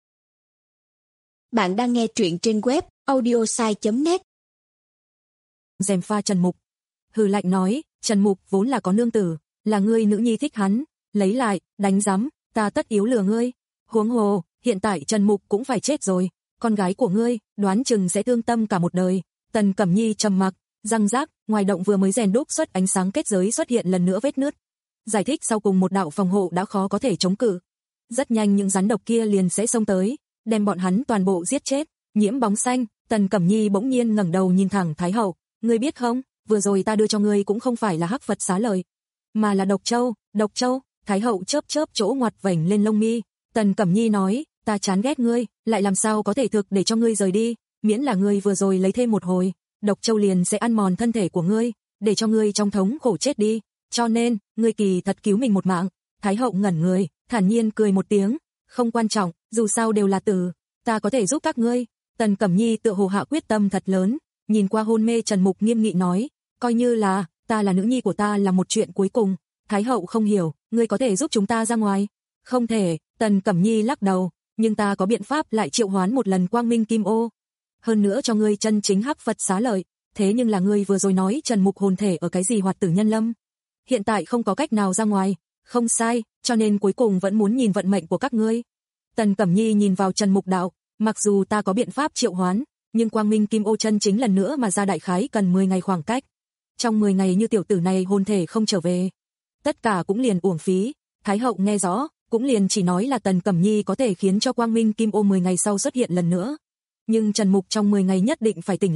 Bạn đang nghe truyện trên web audiosai chấm net. Gièm pha Trần Mục, hừ lạnh nói, Trần Mục vốn là có nương tử, là ngươi nữ nhi thích hắn, lấy lại, đánh giám, ta tất yếu lừa ngươi. Huống hồ, hiện tại Trần Mục cũng phải chết rồi, con gái của ngươi, đoán chừng sẽ thương tâm cả một đời. Tần Cẩm Nhi trầm mặc, răng rác, ngoài động vừa mới rèn đúc xuất ánh sáng kết giới xuất hiện lần nữa vết nứt. Giải thích sau cùng một đạo phòng hộ đã khó có thể chống cự. Rất nhanh những rắn độc kia liền sẽ xông tới, đem bọn hắn toàn bộ giết chết. Nhiễm bóng xanh, Tần Cẩm Nhi bỗng nhiên ngẩng đầu nhìn thẳng Thái hậu, ngươi biết không, vừa rồi ta đưa cho ngươi cũng không phải là hắc Phật xá lợi, mà là độc châu. Độc châu? Thái hậu chớp chớp chỗ ngoặt vểnh lên lông mi. Tần Cẩm Nhi nói, ta chán ghét ngươi, lại làm sao có thể thực để cho ngươi rời đi, miễn là ngươi vừa rồi lấy thêm một hồi, độc châu liền sẽ ăn mòn thân thể của ngươi, để cho ngươi trong thống khổ chết đi, cho nên, ngươi kỳ thật cứu mình một mạng. Thái hậu ngẩn người, thản nhiên cười một tiếng, không quan trọng, dù sao đều là tử, ta có thể giúp các ngươi. Tần Cẩm Nhi tựa hồ hạ quyết tâm thật lớn, nhìn qua hôn mê Trần Mục nghiêm nghị nói, coi như là, ta là nữ nhi của ta là một chuyện cuối cùng. Thái hậu không hiểu, ngươi có thể giúp chúng ta ra ngoài? Không thể, Tần Cẩm Nhi lắc đầu, nhưng ta có biện pháp lại triệu hoán một lần quang minh kim ô. Hơn nữa cho ngươi chân chính hắc Phật xá lợi, thế nhưng là ngươi vừa rồi nói Trần Mục hồn thể ở cái gì hoạt tử nhân lâm. Hiện tại không có cách nào ra ngoài, không sai, cho nên cuối cùng vẫn muốn nhìn vận mệnh của các ngươi. Tần Cẩm Nhi nhìn vào Trần Mục đạo, mặc dù ta có biện pháp triệu hoán, nhưng quang minh kim ô chân chính lần nữa mà ra đại khái cần mười ngày khoảng cách. Trong mười ngày như tiểu tử này hồn thể không trở về, tất cả cũng liền uổng phí. Thái hậu nghe rõ, cũng liền chỉ nói là Tần Cẩm Nhi có thể khiến cho quang minh kim ô mười ngày sau xuất hiện lần nữa. Nhưng Trần Mục trong mười ngày nhất định phải tỉnh lại,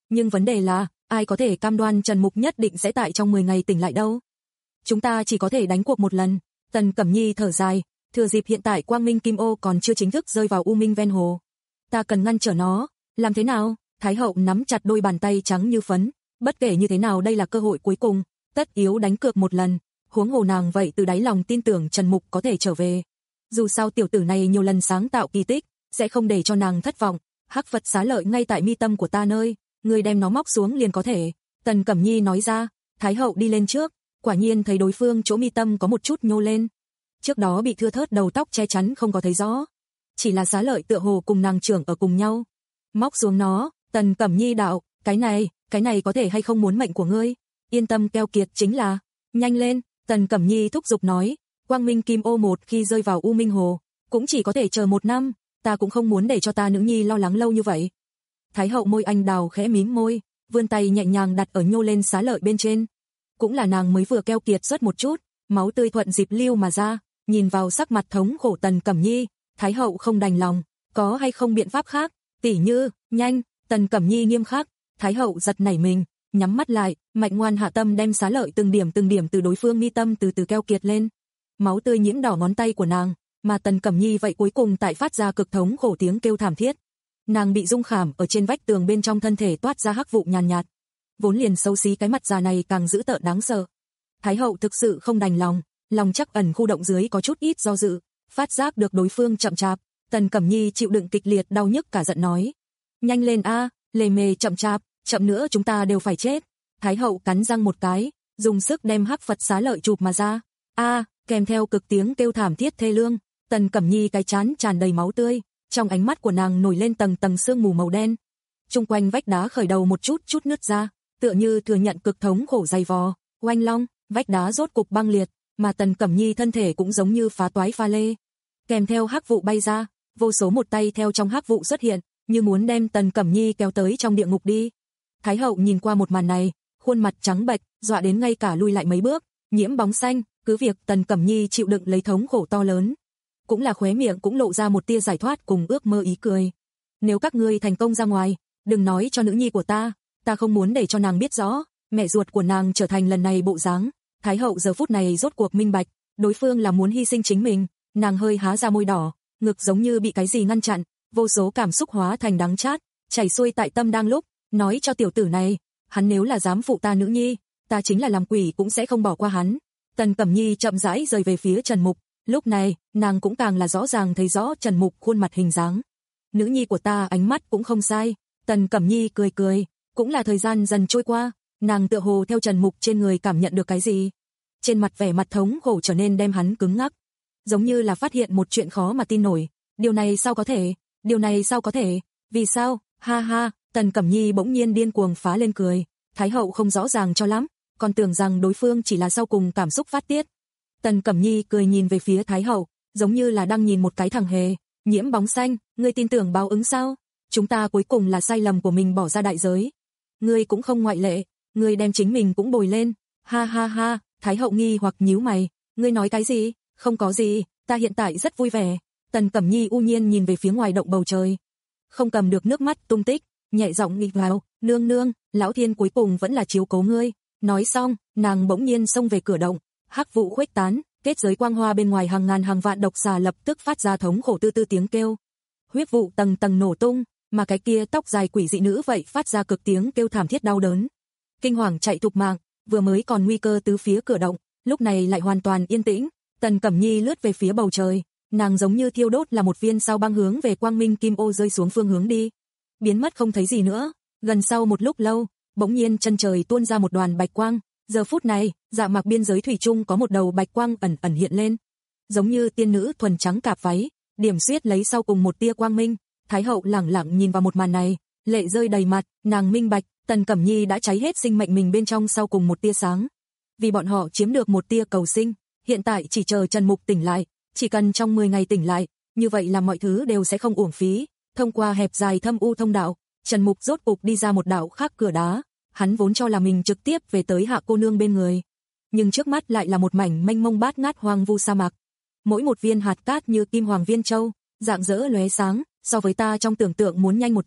Nhưng vấn đề là, ai có thể cam đoan Trần Mục nhất định sẽ tại trong mười ngày tỉnh lại đâu? Chúng ta chỉ có thể đánh cuộc một lần. Tần Cẩm Nhi thở dài, thừa dịp hiện tại Quang Minh Kim Ô còn chưa chính thức rơi vào U Minh ven hồ. Ta cần ngăn trở nó, làm thế nào? Thái hậu nắm chặt đôi bàn tay trắng như phấn, bất kể như thế nào đây là cơ hội cuối cùng, tất yếu đánh cược một lần, huống hồ nàng vậy từ đáy lòng tin tưởng Trần Mục có thể trở về. Dù sao tiểu tử này nhiều lần sáng tạo kỳ tích, sẽ không để cho nàng thất vọng. Hắc Phật xá lợi ngay tại mi tâm của ta nơi, người đem nó móc xuống liền có thể. Tần Cẩm Nhi nói ra. Thái hậu đi lên trước, quả nhiên thấy đối phương chỗ mi tâm có một chút nhô lên. Trước đó bị thưa thớt đầu tóc che chắn không có thấy rõ, chỉ là xá lợi tựa hồ cùng nàng trưởng ở cùng nhau. Móc xuống nó. Tần Cẩm Nhi đạo, cái này, cái này có thể hay không muốn mệnh của ngươi? Yên tâm keo kiệt chính là. Nhanh lên. Tần Cẩm Nhi thúc giục nói, Quang Minh Kim Ô một khi rơi vào U Minh Hồ, cũng chỉ có thể chờ một năm, ta cũng không muốn để cho ta nữ nhi lo lắng lâu như vậy. Thái hậu môi anh đào khẽ mím môi, vươn tay nhẹ nhàng đặt ở nhô lên xá lợi bên trên. Cũng là nàng mới vừa keo kiệt xuất một chút, máu tươi thuận dịp lưu mà ra, nhìn vào sắc mặt thống khổ Tần Cẩm Nhi, Thái hậu không đành lòng, có hay không biện pháp khác, tỉ như, nhanh. Tần Cẩm Nhi nghiêm khắc. Thái hậu giật nảy mình, nhắm mắt lại, mạnh ngoan hạ tâm đem xá lợi từng điểm từng điểm từ đối phương mi tâm từ từ keo kiệt lên. Máu tươi nhiễm đỏ ngón tay của nàng, mà Tần Cẩm Nhi vậy cuối cùng tại phát ra cực thống khổ tiếng kêu thảm thiết. Nàng bị rung khảm ở trên vách tường, bên trong thân thể toát ra hắc vụ nhàn nhạt, vốn liền xấu xí cái mặt già này càng dữ tợn đáng sợ. Thái hậu thực sự không đành lòng, lòng chắc ẩn khu động dưới có chút ít do dự, phát giác được đối phương chậm chạp, Tần Cẩm Nhi chịu đựng kịch liệt đau nhức cả giận nói, nhanh lên a, lề mề chậm chạp, chậm nữa chúng ta đều phải chết. Thái hậu cắn răng một cái, dùng sức đem hắc Phật xá lợi chụp mà ra. A, kèm theo cực tiếng kêu thảm thiết thê lương, Tần Cẩm Nhi cái trán tràn đầy máu tươi, trong ánh mắt của nàng nổi lên tầng tầng sương mù màu đen. Trung quanh vách đá khởi đầu một chút chút nứt ra, tựa như thừa nhận cực thống khổ dày vò. Oanh long, vách đá rốt cục băng liệt, mà Tần Cẩm Nhi thân thể cũng giống như phá toái pha lê. Kèm theo hắc vụ bay ra, vô số một tay theo trong hắc vụ xuất hiện, như muốn đem Tần Cẩm Nhi kéo tới trong địa ngục đi. Thái hậu nhìn qua một màn này, khuôn mặt trắng bệch, dọa đến ngay cả lui lại mấy bước, nhiễm bóng xanh, cứ việc Tần Cẩm Nhi chịu đựng lấy thống khổ to lớn, cũng là khóe miệng cũng lộ ra một tia giải thoát cùng ước mơ ý cười. Nếu các ngươi thành công ra ngoài, đừng nói cho nữ nhi của ta, ta không muốn để cho nàng biết rõ, mẹ ruột của nàng trở thành lần này bộ dáng. Thái hậu giờ phút này rốt cuộc minh bạch, đối phương là muốn hy sinh chính mình, nàng hơi há ra môi đỏ, ngực giống như bị cái gì ngăn chặn, vô số cảm xúc hóa thành đắng chát, chảy xuôi tại tâm đang lúc, nói cho tiểu tử này, hắn nếu là dám phụ ta nữ nhi, ta chính là làm quỷ cũng sẽ không bỏ qua hắn. Tần Cẩm Nhi chậm rãi rời về phía Trần Mục, lúc này, nàng cũng càng là rõ ràng thấy rõ Trần Mục khuôn mặt hình dáng. Nữ nhi của ta ánh mắt cũng không sai. Tần Cẩm Nhi cười cười, cũng là thời gian dần trôi qua, nàng tựa hồ theo Trần Mục trên người cảm nhận được cái gì. Trên mặt vẻ mặt thống khổ trở nên đem hắn cứng ngắc, giống như là phát hiện một chuyện khó mà tin nổi. Điều này sao có thể? Điều này sao có thể? Vì sao? Ha ha, Tần Cẩm Nhi bỗng nhiên điên cuồng phá lên cười. Thái hậu không rõ ràng cho lắm, còn tưởng rằng đối phương chỉ là sau cùng cảm xúc phát tiết. Tần Cẩm Nhi cười nhìn về phía Thái hậu, giống như là đang nhìn một cái thằng hề. Nhiễm bóng xanh, ngươi tin tưởng báo ứng sao? Chúng ta cuối cùng là sai lầm của mình bỏ ra đại giới. Ngươi cũng không ngoại lệ, ngươi đem chính mình cũng bồi lên. Ha ha ha, Thái hậu nghi hoặc nhíu mày, ngươi nói cái gì? Không có gì, ta hiện tại rất vui vẻ. Tần Cẩm Nhi u nhiên nhìn về phía ngoài động bầu trời, không cầm được nước mắt tung tích, nhẹ giọng nghịch vào, nương nương, lão thiên cuối cùng vẫn là chiếu cố ngươi. Nói xong, nàng bỗng nhiên xông về cửa động, hắc vụ khuếch tán, kết giới quang hoa bên ngoài hàng ngàn hàng vạn độc xà lập tức phát ra thống khổ tư tư tiếng kêu. Huyết vụ tầng tầng nổ tung, mà cái kia tóc dài quỷ dị nữ vậy phát ra cực tiếng kêu thảm thiết đau đớn. Kinh hoàng chạy thục mạng, vừa mới còn nguy cơ tứ phía cửa động, lúc này lại hoàn toàn yên tĩnh. Tần Cẩm Nhi lướt về phía bầu trời, nàng giống như thiêu đốt là một viên sao băng hướng về Quang Minh Kim Ô rơi xuống phương hướng đi, biến mất không thấy gì nữa. Gần sau một lúc lâu, bỗng nhiên chân trời tuôn ra một đoàn bạch quang. Giờ phút này, dạ mạc biên giới thủy chung có một đầu bạch quang ẩn ẩn hiện lên, giống như tiên nữ thuần trắng cạp váy, điểm xuyết lấy sau cùng một tia quang minh. Thái hậu lẳng lặng nhìn vào một màn này, lệ rơi đầy mặt, nàng minh bạch, Tần Cẩm Nhi đã cháy hết sinh mệnh mình bên trong sau cùng một tia sáng. Vì bọn họ chiếm được một tia cầu sinh, hiện tại chỉ chờ Trần Mục tỉnh lại, chỉ cần trong mười ngày tỉnh lại, như vậy là mọi thứ đều sẽ không uổng phí. Thông qua hẹp dài thâm u thông đạo, Trần Mục rốt cục đi ra một đạo khác cửa đá. Hắn vốn cho là mình trực tiếp về tới Hạ cô nương bên người, nhưng trước mắt lại là một mảnh mênh mông bát ngát hoang vu sa mạc. Mỗi một viên hạt cát như kim hoàng viên châu, dạng dỡ lóe sáng, so với ta trong tưởng tượng muốn nhanh một chút,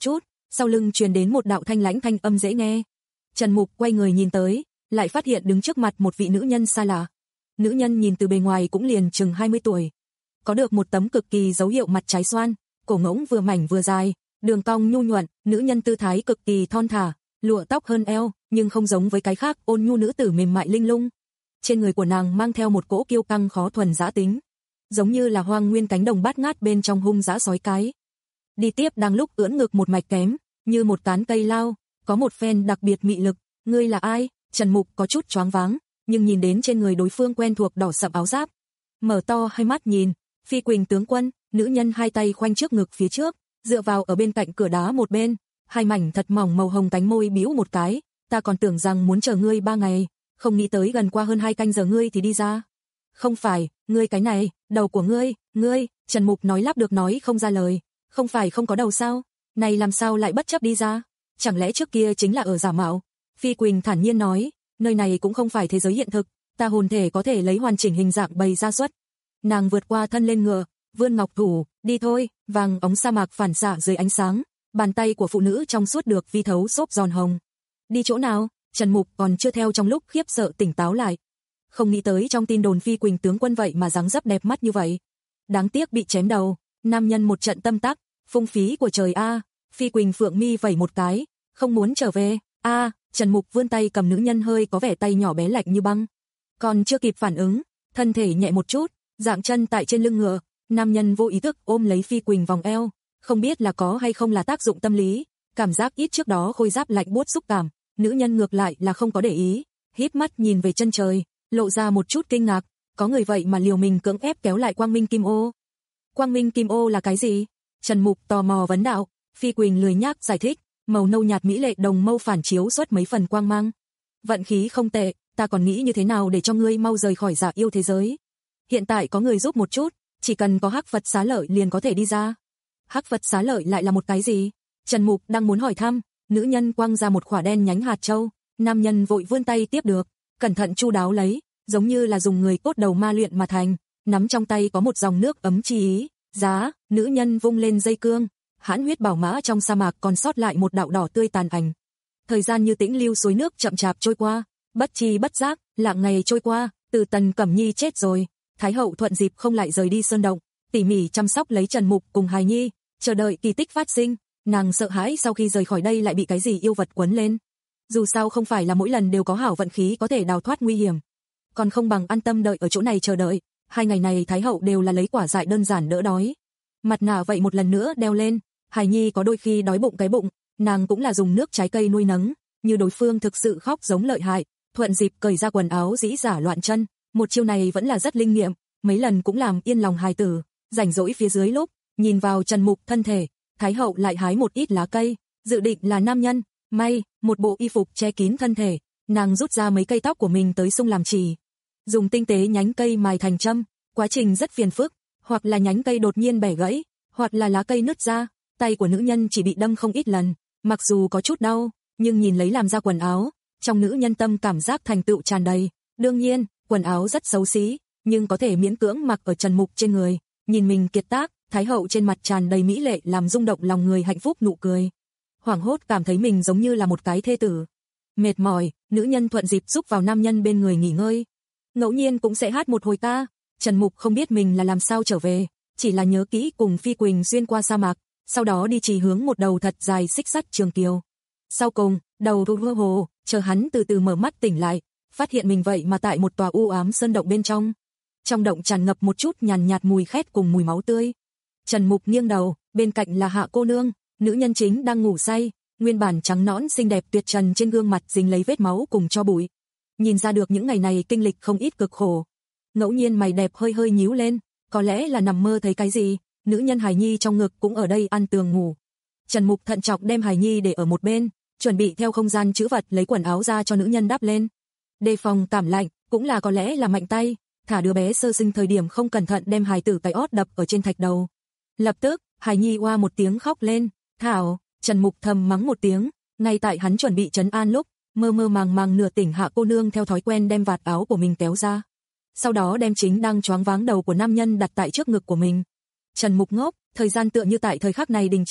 sau lưng truyền đến một đạo thanh lãnh thanh âm dễ nghe. Trần Mục quay người nhìn tới, lại phát hiện đứng trước mặt một vị nữ nhân xa lạ. Nữ nhân nhìn từ bề ngoài cũng liền chừng hai mươi tuổi. Có được một tấm cực kỳ dấu hiệu mặt trái xoan, cổ ngỗng vừa mảnh vừa dài, đường cong nhu nhuận, nữ nhân tư thái cực kỳ thon thả, lụa tóc hơn eo, nhưng không giống với cái khác ôn nhu nữ tử mềm mại linh lung. Trên người của nàng mang theo một cỗ kiêu căng khó thuần dã tính, giống như là hoang nguyên cánh đồng bát ngát bên trong hung dã sói cái. Đi tiếp đang lúc ưỡn ngực một mạch kém, như một tán cây lao, có một phen đặc biệt mị lực. Ngươi là ai? Trần Mục có chút choáng váng, nhưng nhìn đến trên người đối phương quen thuộc đỏ sậm áo giáp, mở to hai mắt nhìn. Phi Quỳnh tướng quân. Nữ nhân hai tay khoanh trước ngực phía trước, dựa vào ở bên cạnh cửa đá một bên, hai mảnh thật mỏng màu hồng cánh môi bĩu một cái. Ta còn tưởng rằng muốn chờ ngươi ba ngày, không nghĩ tới gần qua hơn hai canh giờ ngươi thì đi ra. Không phải, ngươi cái này, đầu của ngươi, ngươi. Trần Mục nói lắp được nói không ra lời. Không phải không có đầu sao? Này làm sao lại bất chấp đi ra? Chẳng lẽ trước kia chính là ở giả mạo? Phi Quỳnh thản nhiên nói, nơi này cũng không phải thế giới hiện thực, ta hồn thể có thể lấy hoàn chỉnh hình dạng bày ra xuất. Nàng vượt qua thân lên ngựa, vươn ngọc thủ, đi thôi. Vàng ống sa mạc phản xạ dưới ánh sáng, bàn tay của phụ nữ trong suốt được vi thấu xốp giòn hồng. Đi chỗ nào? Trần Mục còn chưa theo trong lúc khiếp sợ tỉnh táo lại. Không nghĩ tới trong tin đồn Phi Quỳnh tướng quân vậy mà dáng dấp đẹp mắt như vậy. Đáng tiếc bị chém đầu, nam nhân một trận tâm tắc, phung phí của trời a. Phi Quỳnh phượng mi vẩy một cái, không muốn trở về. A, Trần Mục vươn tay cầm nữ nhân hơi có vẻ tay nhỏ bé lạnh như băng. Còn chưa kịp phản ứng, thân thể nhẹ một chút, dạng chân tại trên lưng ngựa, nam nhân vô ý thức ôm lấy Phi Quỳnh vòng eo, không biết là có hay không là tác dụng tâm lý, cảm giác ít trước đó khôi giáp lạnh buốt xúc cảm, nữ nhân ngược lại là không có để ý, híp mắt nhìn về chân trời, lộ ra một chút kinh ngạc, có người vậy mà liều mình cưỡng ép kéo lại Quang Minh Kim Ô. Quang Minh Kim Ô là cái gì? Trần Mục tò mò vấn đạo. Phi Quỳnh lười nhác giải thích, màu nâu nhạt mỹ lệ đồng mâu phản chiếu xuất mấy phần quang mang. Vận khí không tệ, ta còn nghĩ như thế nào để cho ngươi mau rời khỏi dạ yêu thế giới. Hiện tại có người giúp một chút, chỉ cần có Hắc Phật xá lợi liền có thể đi ra. Hắc Phật xá lợi lại là một cái gì? Trần Mục đang muốn hỏi thăm, nữ nhân quăng ra một quả đen nhánh hạt châu, nam nhân vội vươn tay tiếp được, cẩn thận chu đáo lấy, giống như là dùng người cốt đầu ma luyện mà thành, nắm trong tay có một dòng nước ấm chi ý. Giá, nữ nhân vung lên dây cương, hãn huyết bảo mã trong sa mạc còn sót lại một đạo đỏ tươi tàn ảnh. Thời gian như tĩnh lưu suối nước chậm chạp trôi qua, bất chi bất giác, lạng ngày trôi qua, từ Tần Cẩm Nhi chết rồi, Thái hậu thuận dịp không lại rời đi sơn động, tỉ mỉ chăm sóc lấy Trần Mục cùng hài nhi, chờ đợi kỳ tích phát sinh. Nàng sợ hãi sau khi rời khỏi đây lại bị cái gì yêu vật quấn lên. Dù sao không phải là mỗi lần đều có hảo vận khí có thể đào thoát nguy hiểm, còn không bằng an tâm đợi ở chỗ này chờ đợi. Hai ngày này Thái hậu đều là lấy quả dại đơn giản đỡ đói. Mặt nạ vậy một lần nữa đeo lên, hài nhi có đôi khi đói bụng cái bụng, nàng cũng là dùng nước trái cây nuôi nấng, như đối phương thực sự khóc giống lợi hại, thuận dịp cởi ra quần áo dĩ giả loạn chân, một chiêu này vẫn là rất linh nghiệm, mấy lần cũng làm yên lòng hài tử. Rảnh rỗi phía dưới lúc, nhìn vào Trần Mục thân thể, Thái hậu lại hái một ít lá cây, dự định là nam nhân, may, một bộ y phục che kín thân thể, nàng rút ra mấy cây tóc của mình tới xung làm chì. Dùng tinh tế nhánh cây mài thành châm, quá trình rất phiền phức, hoặc là nhánh cây đột nhiên bẻ gãy, hoặc là lá cây nứt ra, tay của nữ nhân chỉ bị đâm không ít lần, mặc dù có chút đau, nhưng nhìn lấy làm ra quần áo, trong nữ nhân tâm cảm giác thành tựu tràn đầy. Đương nhiên, quần áo rất xấu xí, nhưng có thể miễn cưỡng mặc ở Trần Mục trên người, nhìn mình kiệt tác, Thái hậu trên mặt tràn đầy mỹ lệ làm rung động lòng người hạnh phúc nụ cười. Hoảng hốt cảm thấy mình giống như là một cái thê tử. Mệt mỏi, nữ nhân thuận dịp giúp vào nam nhân bên người nghỉ ngơi. Ngẫu nhiên cũng sẽ hát một hồi ca. Trần Mục không biết mình là làm sao trở về, chỉ là nhớ kỹ cùng Phi Quỳnh xuyên qua sa mạc, sau đó đi chỉ hướng một đầu thật dài xích sắt trường kiều. Sau cùng, đầu thu hơ hồ, chờ hắn từ từ mở mắt tỉnh lại, phát hiện mình vậy mà tại một tòa u ám sơn động bên trong. Trong động tràn ngập một chút nhàn nhạt mùi khét cùng mùi máu tươi. Trần Mục nghiêng đầu, bên cạnh là Hạ cô nương, nữ nhân chính đang ngủ say, nguyên bản trắng nõn xinh đẹp tuyệt trần trên gương mặt dính lấy vết máu cùng cho bụi. Nhìn ra được những ngày này kinh lịch không ít cực khổ. Ngẫu nhiên mày đẹp hơi hơi nhíu lên, có lẽ là nằm mơ thấy cái gì, nữ nhân hài nhi trong ngực cũng ở đây ăn tường ngủ. Trần Mục thận trọng đem hài nhi để ở một bên, chuẩn bị theo không gian trữ vật lấy quần áo ra cho nữ nhân đắp lên. Đề phòng cảm lạnh, cũng là có lẽ là mạnh tay, thả đứa bé sơ sinh thời điểm không cẩn thận đem hài tử cái ót đập ở trên thạch đầu. Lập tức, hài nhi oa một tiếng khóc lên, thảo, Trần Mục thầm mắng một tiếng, ngay tại hắn chuẩn bị trấn an lúc, mơ mơ màng màng nửa tỉnh Hạ cô nương theo thói quen đem vạt áo của mình kéo ra. Sau đó đem chính đang choáng váng đầu của nam nhân đặt tại trước ngực của mình. Trần Mục ngốc, thời gian tựa như tại thời khắc này đình chỉ,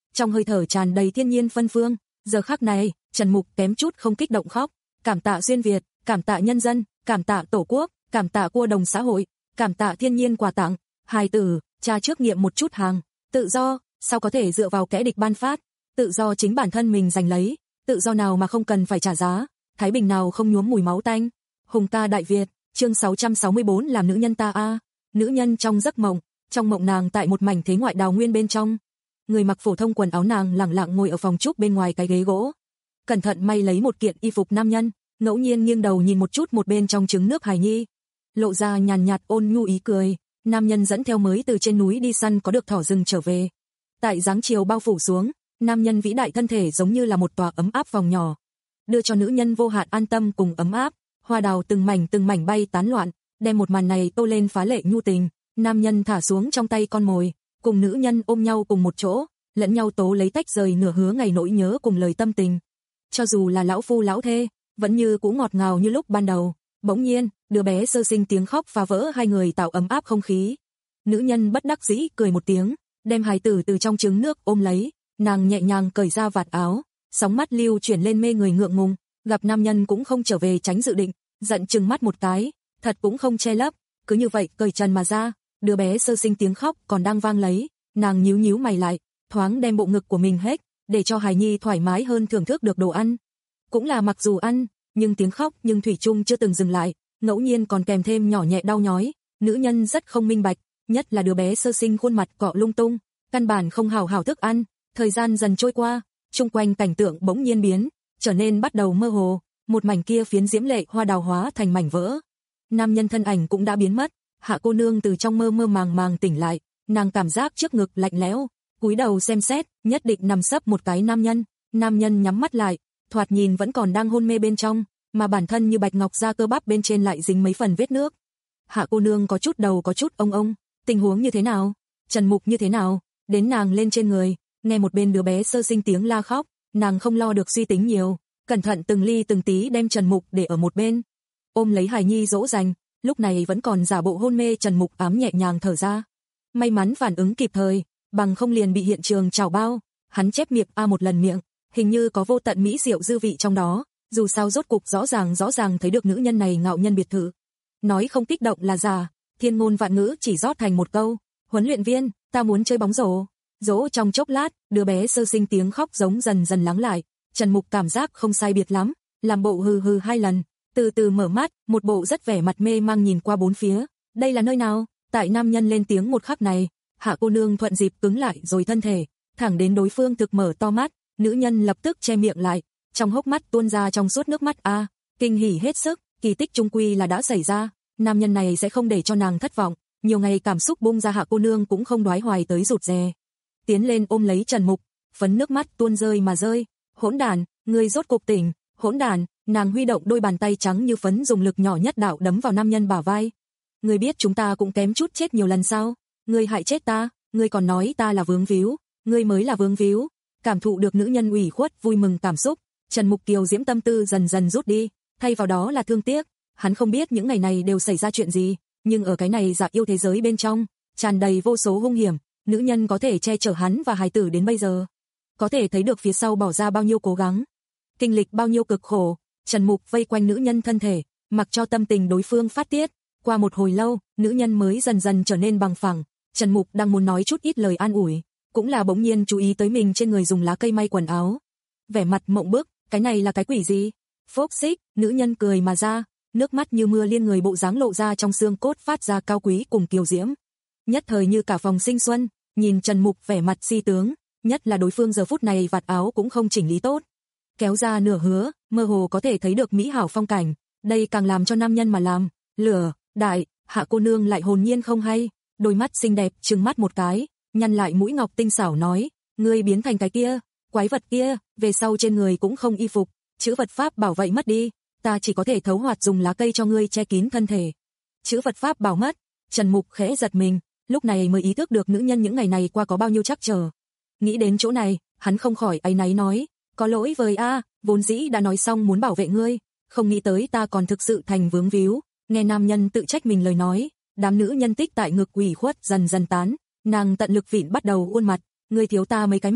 trong hơi thở tràn đầy thiên nhiên phân phương. Giờ khắc này, Trần Mục kém chút không kích động khóc. Cảm tạ xuyên Việt, cảm tạ nhân dân, cảm tạ tổ quốc, cảm tạ cua đồng xã hội, cảm tạ thiên nhiên quà tặng. Hài tử, cha trước nghiệm một chút hàng. Tự do, sao có thể dựa vào kẻ địch ban phát? Tự do chính bản thân mình giành lấy. Tự do nào mà không cần phải trả giá? Thái bình nào không nhuốm mùi máu tanh? Hùng ca Đại Việt, chương sáu trăm sáu mươi bốn làm nữ nhân ta a. Nữ nhân trong giấc mộng, trong mộng nàng tại một mảnh thế ngoại đào nguyên bên trong. Người mặc phổ thông quần áo nàng lẳng lặng ngồi ở phòng trúc bên ngoài cái ghế gỗ. Cẩn thận may lấy một kiện y phục nam nhân, ngẫu nhiên nghiêng đầu nhìn một chút một bên trong trứng nước hài nhi. Lộ ra nhàn nhạt ôn nhu ý cười, nam nhân dẫn theo mới từ trên núi đi săn có được thỏ rừng trở về. Tại dáng chiều bao phủ xuống, nam nhân vĩ đại thân thể giống như là một tòa ấm áp vòng nhỏ, đưa cho nữ nhân vô hạn an tâm cùng ấm áp. Hoa đào từng mảnh từng mảnh bay tán loạn, đem một màn này tô lên phá lệ nhu tình. Nam nhân thả xuống trong tay con mồi, cùng nữ nhân ôm nhau cùng một chỗ, lẫn nhau tố lấy tách rời nửa hứa ngày nỗi nhớ cùng lời tâm tình. Cho dù là lão phu lão thê, vẫn như cũ ngọt ngào như lúc ban đầu. Bỗng nhiên, đứa bé sơ sinh tiếng khóc phá vỡ hai người tạo ấm áp không khí. Nữ nhân bất đắc dĩ cười một tiếng, đem hài tử từ trong trứng nước ôm lấy, nàng nhẹ nhàng cởi ra vạt áo, sóng mắt lưu chuyển lên mê người ngượng ngùng, gặp nam nhân cũng không trở về tránh dự định, giận chừng mắt một cái, thật cũng không che lấp, cứ như vậy cởi trần mà ra. Đứa bé sơ sinh tiếng khóc còn đang vang lấy, nàng nhíu nhíu mày lại, thoáng đem bộ ngực của mình hết, để cho hài nhi thoải mái hơn thưởng thức được đồ ăn. Cũng là mặc dù ăn, nhưng tiếng khóc nhưng thủy chung chưa từng dừng lại, ngẫu nhiên còn kèm thêm nhỏ nhẹ đau nhói. Nữ nhân rất không minh bạch, nhất là đứa bé sơ sinh khuôn mặt cọ lung tung, căn bản không hào hào thức ăn. Thời gian dần trôi qua, chung quanh cảnh tượng bỗng nhiên biến, trở nên bắt đầu mơ hồ, một mảnh kia phiến diễm lệ hoa đào hóa thành mảnh vỡ. Nam nhân thân ảnh cũng đã biến mất. Hạ cô nương từ trong mơ mơ màng màng tỉnh lại, nàng cảm giác trước ngực lạnh lẽo, cúi đầu xem xét, nhất định nằm sấp một cái nam nhân. Nam nhân nhắm mắt lại, thoạt nhìn vẫn còn đang hôn mê bên trong, mà bản thân như bạch ngọc da cơ bắp bên trên lại dính mấy phần vết nước. Hạ cô nương có chút đầu có chút ông ông, tình huống như thế nào? Trần Mục như thế nào? Đến nàng lên trên người, nghe một bên đứa bé sơ sinh tiếng la khóc, nàng không lo được suy tính nhiều, cẩn thận từng ly từng tí đem Trần Mục để ở một bên, ôm lấy hài nhi dỗ dành. Lúc này vẫn còn giả bộ hôn mê Trần Mục ám nhẹ nhàng thở ra. May mắn phản ứng kịp thời, bằng không liền bị hiện trường trào bao. Hắn chép miệng a một lần miệng, hình như có vô tận mỹ diệu dư vị trong đó. Dù sao rốt cục rõ ràng rõ ràng thấy được nữ nhân này ngạo nhân biệt thự. Nói không kích động là giả, thiên ngôn vạn ngữ chỉ rót thành một câu. Huấn luyện viên, ta muốn chơi bóng rổ. Dỗ trong chốc lát, đứa bé sơ sinh tiếng khóc giống dần dần lắng lại. Trần Mục cảm giác không sai biệt lắm, làm bộ hừ hừ hai lần. Từ từ mở mắt, một bộ rất vẻ mặt mê mang nhìn qua bốn phía. Đây là nơi nào? Tại nam nhân lên tiếng một khắc này, Hạ cô nương thuận dịp cứng lại rồi thân thể, thẳng đến đối phương thực mở to mắt, nữ nhân lập tức che miệng lại, trong hốc mắt tuôn ra trong suốt nước mắt a, kinh hỉ hết sức, kỳ tích trung quy là đã xảy ra, nam nhân này sẽ không để cho nàng thất vọng. Nhiều ngày cảm xúc bung ra Hạ cô nương cũng không đoái hoài tới rụt rè, tiến lên ôm lấy Trần Mục, phấn nước mắt tuôn rơi mà rơi. Hỗn đản, ngươi rốt cục tỉnh, hỗn đản. Nàng huy động đôi bàn tay trắng như phấn dùng lực nhỏ nhất đạo đấm vào nam nhân bả vai. Ngươi biết chúng ta cũng kém chút chết nhiều lần sao? Ngươi hại chết ta, ngươi còn nói ta là vướng víu, ngươi mới là vướng víu. Cảm thụ được nữ nhân ủy khuất vui mừng cảm xúc, Trần Mục kiều diễm tâm tư dần dần rút đi, thay vào đó là thương tiếc. Hắn không biết những ngày này đều xảy ra chuyện gì, nhưng ở cái này giả yêu thế giới bên trong, tràn đầy vô số hung hiểm, nữ nhân có thể che chở hắn và hài tử đến bây giờ, có thể thấy được phía sau bỏ ra bao nhiêu cố gắng, kinh lịch bao nhiêu cực khổ. Trần Mục vây quanh nữ nhân thân thể, mặc cho tâm tình đối phương phát tiết. Qua một hồi lâu, nữ nhân mới dần dần trở nên bằng phẳng. Trần Mục đang muốn nói chút ít lời an ủi, cũng là bỗng nhiên chú ý tới mình trên người dùng lá cây may quần áo. Vẻ mặt mộng bức, cái này là cái quỷ gì? Phốc xích, nữ nhân cười mà ra, nước mắt như mưa liên người bộ dáng lộ ra trong xương cốt phát ra cao quý cùng kiều diễm. Nhất thời như cả phòng sinh xuân, nhìn Trần Mục vẻ mặt si tướng, nhất là đối phương giờ phút này vạt áo cũng không chỉnh lý tốt, kéo ra nửa hứa, mơ hồ có thể thấy được mỹ hảo phong cảnh, đây càng làm cho nam nhân mà làm, lửa, đại. Hạ cô nương lại hồn nhiên không hay, đôi mắt xinh đẹp trừng mắt một cái, nhăn lại mũi ngọc tinh xảo nói, ngươi biến thành cái kia, quái vật kia, về sau trên người cũng không y phục, chữ vật pháp bảo vậy mất đi, ta chỉ có thể thấu hoạt dùng lá cây cho ngươi che kín thân thể. Chữ vật pháp bảo mất, Trần Mục khẽ giật mình, lúc này mới ý thức được nữ nhân những ngày này qua có bao nhiêu trắc trở. Nghĩ đến chỗ này, hắn không khỏi áy náy nói, có lỗi với a, vốn dĩ đã nói xong muốn bảo vệ ngươi, không nghĩ tới ta còn thực sự thành vướng víu. Nghe nam nhân tự trách mình lời nói, đám nữ nhân tích tại ngực ủy khuất dần dần tán, nàng tận lực vịn bắt đầu ôn mặt, ngươi thiếu ta mấy cái mạng,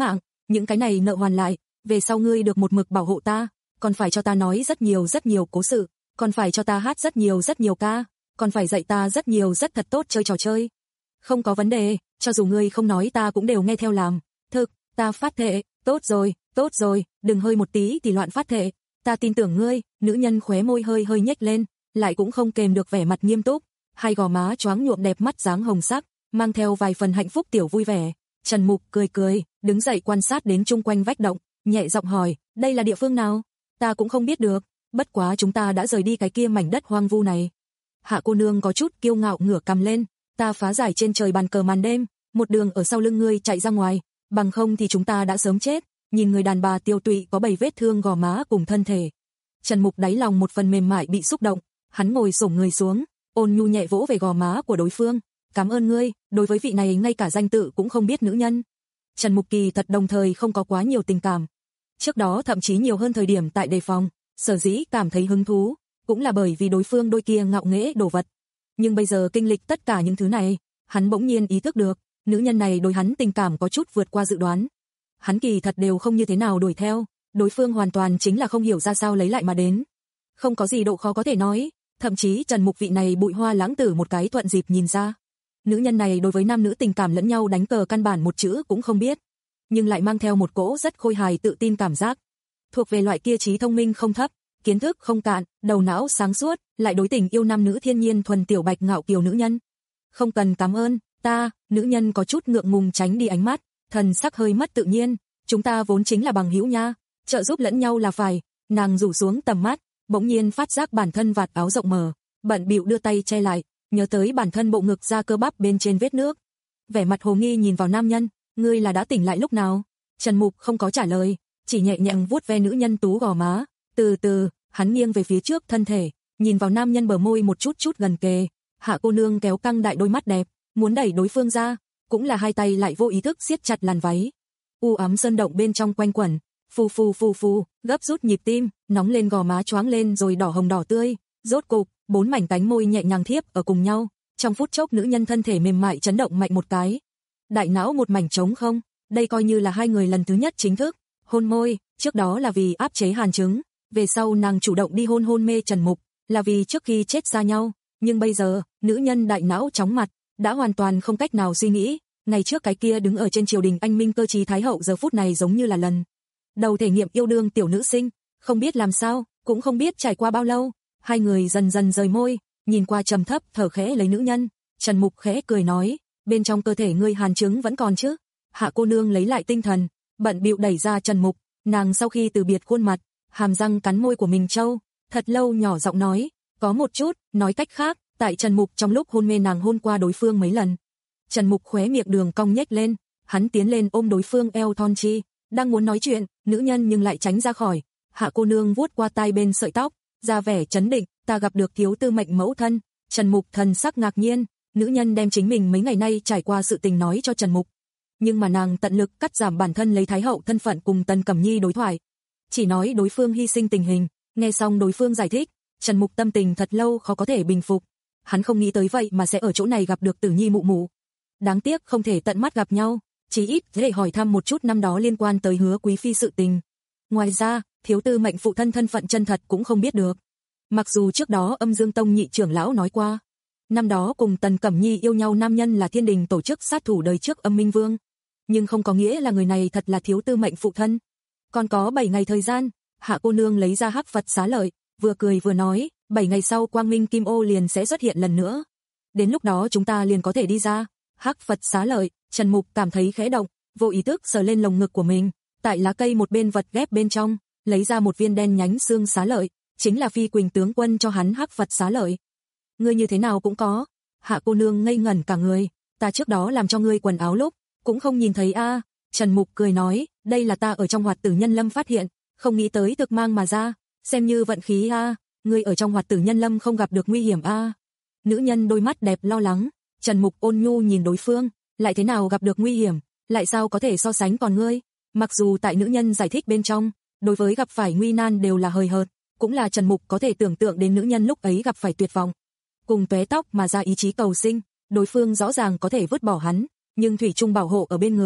những cái này nợ hoàn lại, về sau ngươi được một mực bảo hộ ta, còn phải cho ta nói rất nhiều rất nhiều cố sự, còn phải cho ta hát rất nhiều rất nhiều ca, còn phải dạy ta rất nhiều rất thật tốt chơi trò chơi. Không có vấn đề, cho dù ngươi không nói ta cũng đều nghe theo làm. Thực, ta phát thệ, tốt rồi, tốt rồi, đừng hơi một tí thì loạn phát thệ. Ta tin tưởng ngươi. Nữ nhân khóe môi hơi hơi nhếch lên, lại cũng không kềm được vẻ mặt nghiêm túc, hai gò má choáng nhuộm đẹp mắt dáng hồng sắc, mang theo vài phần hạnh phúc tiểu vui vẻ. Trần Mục cười cười, đứng dậy quan sát đến chung quanh vách động, nhẹ giọng hỏi, đây là địa phương nào? Ta cũng không biết được, bất quá chúng ta đã rời đi cái kia mảnh đất hoang vu này. Hạ cô nương có chút kiêu ngạo ngửa cằm lên, ta phá giải trên trời bàn cờ màn đêm, một đường ở sau lưng ngươi chạy ra ngoài, bằng không thì chúng ta đã sớm chết. Nhìn người đàn bà tiêu tụy có bảy vết thương gò má cùng thân thể, Trần Mục đáy lòng một phần mềm mại bị xúc động, hắn ngồi xổm người xuống, ôn nhu nhẹ vỗ về gò má của đối phương, cảm ơn ngươi. Đối với vị này ngay cả danh tự cũng không biết nữ nhân, Trần Mục kỳ thật đồng thời không có quá nhiều tình cảm. Trước đó thậm chí nhiều hơn thời điểm tại đề phòng, sở dĩ cảm thấy hứng thú, cũng là bởi vì đối phương đôi kia ngạo nghễ đồ vật. Nhưng bây giờ kinh lịch tất cả những thứ này, hắn bỗng nhiên ý thức được, nữ nhân này đối hắn tình cảm có chút vượt qua dự đoán. Hắn kỳ thật đều không như thế nào đuổi theo, đối phương hoàn toàn chính là không hiểu ra sao lấy lại mà đến. Không có gì độ khó có thể nói, thậm chí Trần Mục vị này bụi hoa lãng tử một cái thuận dịp nhìn ra. Nữ nhân này đối với nam nữ tình cảm lẫn nhau đánh cờ căn bản một chữ cũng không biết, nhưng lại mang theo một cỗ rất khôi hài tự tin cảm giác. Thuộc về loại kia trí thông minh không thấp, kiến thức không cạn, đầu não sáng suốt, lại đối tình yêu nam nữ thiên nhiên thuần tiểu bạch ngạo kiều nữ nhân. Không cần cảm ơn, ta, nữ nhân có chút ngượng ngùng tránh đi ánh mắt, thần sắc hơi mất tự nhiên, chúng ta vốn chính là bằng hữu nha, trợ giúp lẫn nhau là phải. Nàng rủ xuống tầm mắt, bỗng nhiên phát giác bản thân vạt áo rộng mở, bận bịu đưa tay che lại, nhớ tới bản thân bộ ngực da cơ bắp bên trên vết nước. Vẻ mặt hồ nghi nhìn vào nam nhân, ngươi là đã tỉnh lại lúc nào? Trần Mục không có trả lời, chỉ nhẹ nhàng vuốt ve nữ nhân tú gò má, từ từ, hắn nghiêng về phía trước thân thể, nhìn vào nam nhân bờ môi một chút chút gần kề. Hạ cô nương kéo căng đại đôi mắt đẹp, muốn đẩy đối phương ra, cũng là hai tay lại vô ý thức siết chặt làn váy. U ấm sơn động bên trong quanh quẩn, phù phù phù phù, gấp rút nhịp tim, nóng lên gò má choáng lên rồi đỏ hồng đỏ tươi, rốt cục, bốn mảnh cánh môi nhẹ nhàng thiếp ở cùng nhau, trong phút chốc nữ nhân thân thể mềm mại chấn động mạnh một cái. Đại não một mảnh trống không, đây coi như là hai người lần thứ nhất chính thức hôn môi, trước đó là vì áp chế hàn chứng, về sau nàng chủ động đi hôn hôn mê Trần Mục, là vì trước khi chết xa nhau, nhưng bây giờ, nữ nhân đại não chóng mặt, đã hoàn toàn không cách nào suy nghĩ. Ngày trước cái kia đứng ở trên triều đình anh minh cơ trí thái hậu giờ phút này giống như là lần đầu thể nghiệm yêu đương tiểu nữ sinh, không biết làm sao, cũng không biết trải qua bao lâu, hai người dần dần rời môi, nhìn qua trầm thấp thở khẽ lấy nữ nhân. Trần Mục khẽ cười nói, bên trong cơ thể ngươi hàn chứng vẫn còn chứ? Hạ cô nương lấy lại tinh thần, bận bịu đẩy ra Trần Mục, nàng sau khi từ biệt khuôn mặt, hàm răng cắn môi của mình trâu, thật lâu nhỏ giọng nói, có một chút, nói cách khác, tại Trần Mục trong lúc hôn mê nàng hôn qua đối phương mấy lần. Trần Mục khóe miệng đường cong nhếch lên, hắn tiến lên ôm đối phương eo thon chi, đang muốn nói chuyện, nữ nhân nhưng lại tránh ra khỏi. Hạ cô nương vuốt qua tai bên sợi tóc, ra vẻ chấn định, ta gặp được thiếu tư mệnh mẫu thân. Trần Mục thần sắc ngạc nhiên, nữ nhân đem chính mình mấy ngày nay trải qua sự tình nói cho Trần Mục, nhưng mà nàng tận lực cắt giảm bản thân lấy thái hậu thân phận cùng Tần Cẩm Nhi đối thoại, chỉ nói đối phương hy sinh tình hình. Nghe xong đối phương giải thích, Trần Mục tâm tình thật lâu khó có thể bình phục, hắn không nghĩ tới vậy mà sẽ ở chỗ này gặp được Tử Nhi mụ mụ. Đáng tiếc không thể tận mắt gặp nhau, chỉ ít để hỏi thăm một chút năm đó liên quan tới Hứa quý phi sự tình. Ngoài ra, thiếu tư mệnh phụ thân thân phận chân thật cũng không biết được. Mặc dù trước đó Âm Dương Tông nhị trưởng lão nói qua, năm đó cùng Tần Cẩm Nhi yêu nhau nam nhân là Thiên Đình tổ chức sát thủ đời trước Âm Minh Vương, nhưng không có nghĩa là người này thật là thiếu tư mệnh phụ thân. Còn có bảy ngày thời gian, Hạ cô nương lấy ra hắc Phật xá lợi, vừa cười vừa nói, bảy ngày sau Quang Minh Kim Ô liền sẽ xuất hiện lần nữa. Đến lúc đó chúng ta liền có thể đi ra. Hắc Phật xá lợi, Trần Mục cảm thấy khẽ động, vô ý thức sờ lên lồng ngực của mình, tại lá cây một bên vật ghép bên trong, lấy ra một viên đen nhánh xương xá lợi, chính là Phi Quỳnh tướng quân cho hắn hắc Phật xá lợi. Ngươi như thế nào cũng có. Hạ cô nương ngây ngẩn cả người, ta trước đó làm cho ngươi quần áo lúc, cũng không nhìn thấy a. À. Trần Mục cười nói, đây là ta ở trong Hoạt Tử Nhân Lâm phát hiện, không nghĩ tới thực mang mà ra, xem như vận khí a. À. Ngươi ở trong Hoạt Tử Nhân Lâm không gặp được nguy hiểm a. À. Nữ nhân đôi mắt đẹp lo lắng, Trần Mục ôn nhu nhìn đối phương, lại thế nào gặp được nguy hiểm, lại sao có thể so sánh còn ngươi. Mặc dù tại nữ nhân giải thích bên trong, đối với gặp phải nguy nan đều là hời hợt, cũng là Trần Mục có thể tưởng tượng đến nữ nhân lúc ấy gặp phải tuyệt vọng, cùng tóe tóc mà ra ý chí cầu sinh, đối phương rõ ràng có thể vứt bỏ hắn, nhưng thủy chung bảo hộ ở bên người,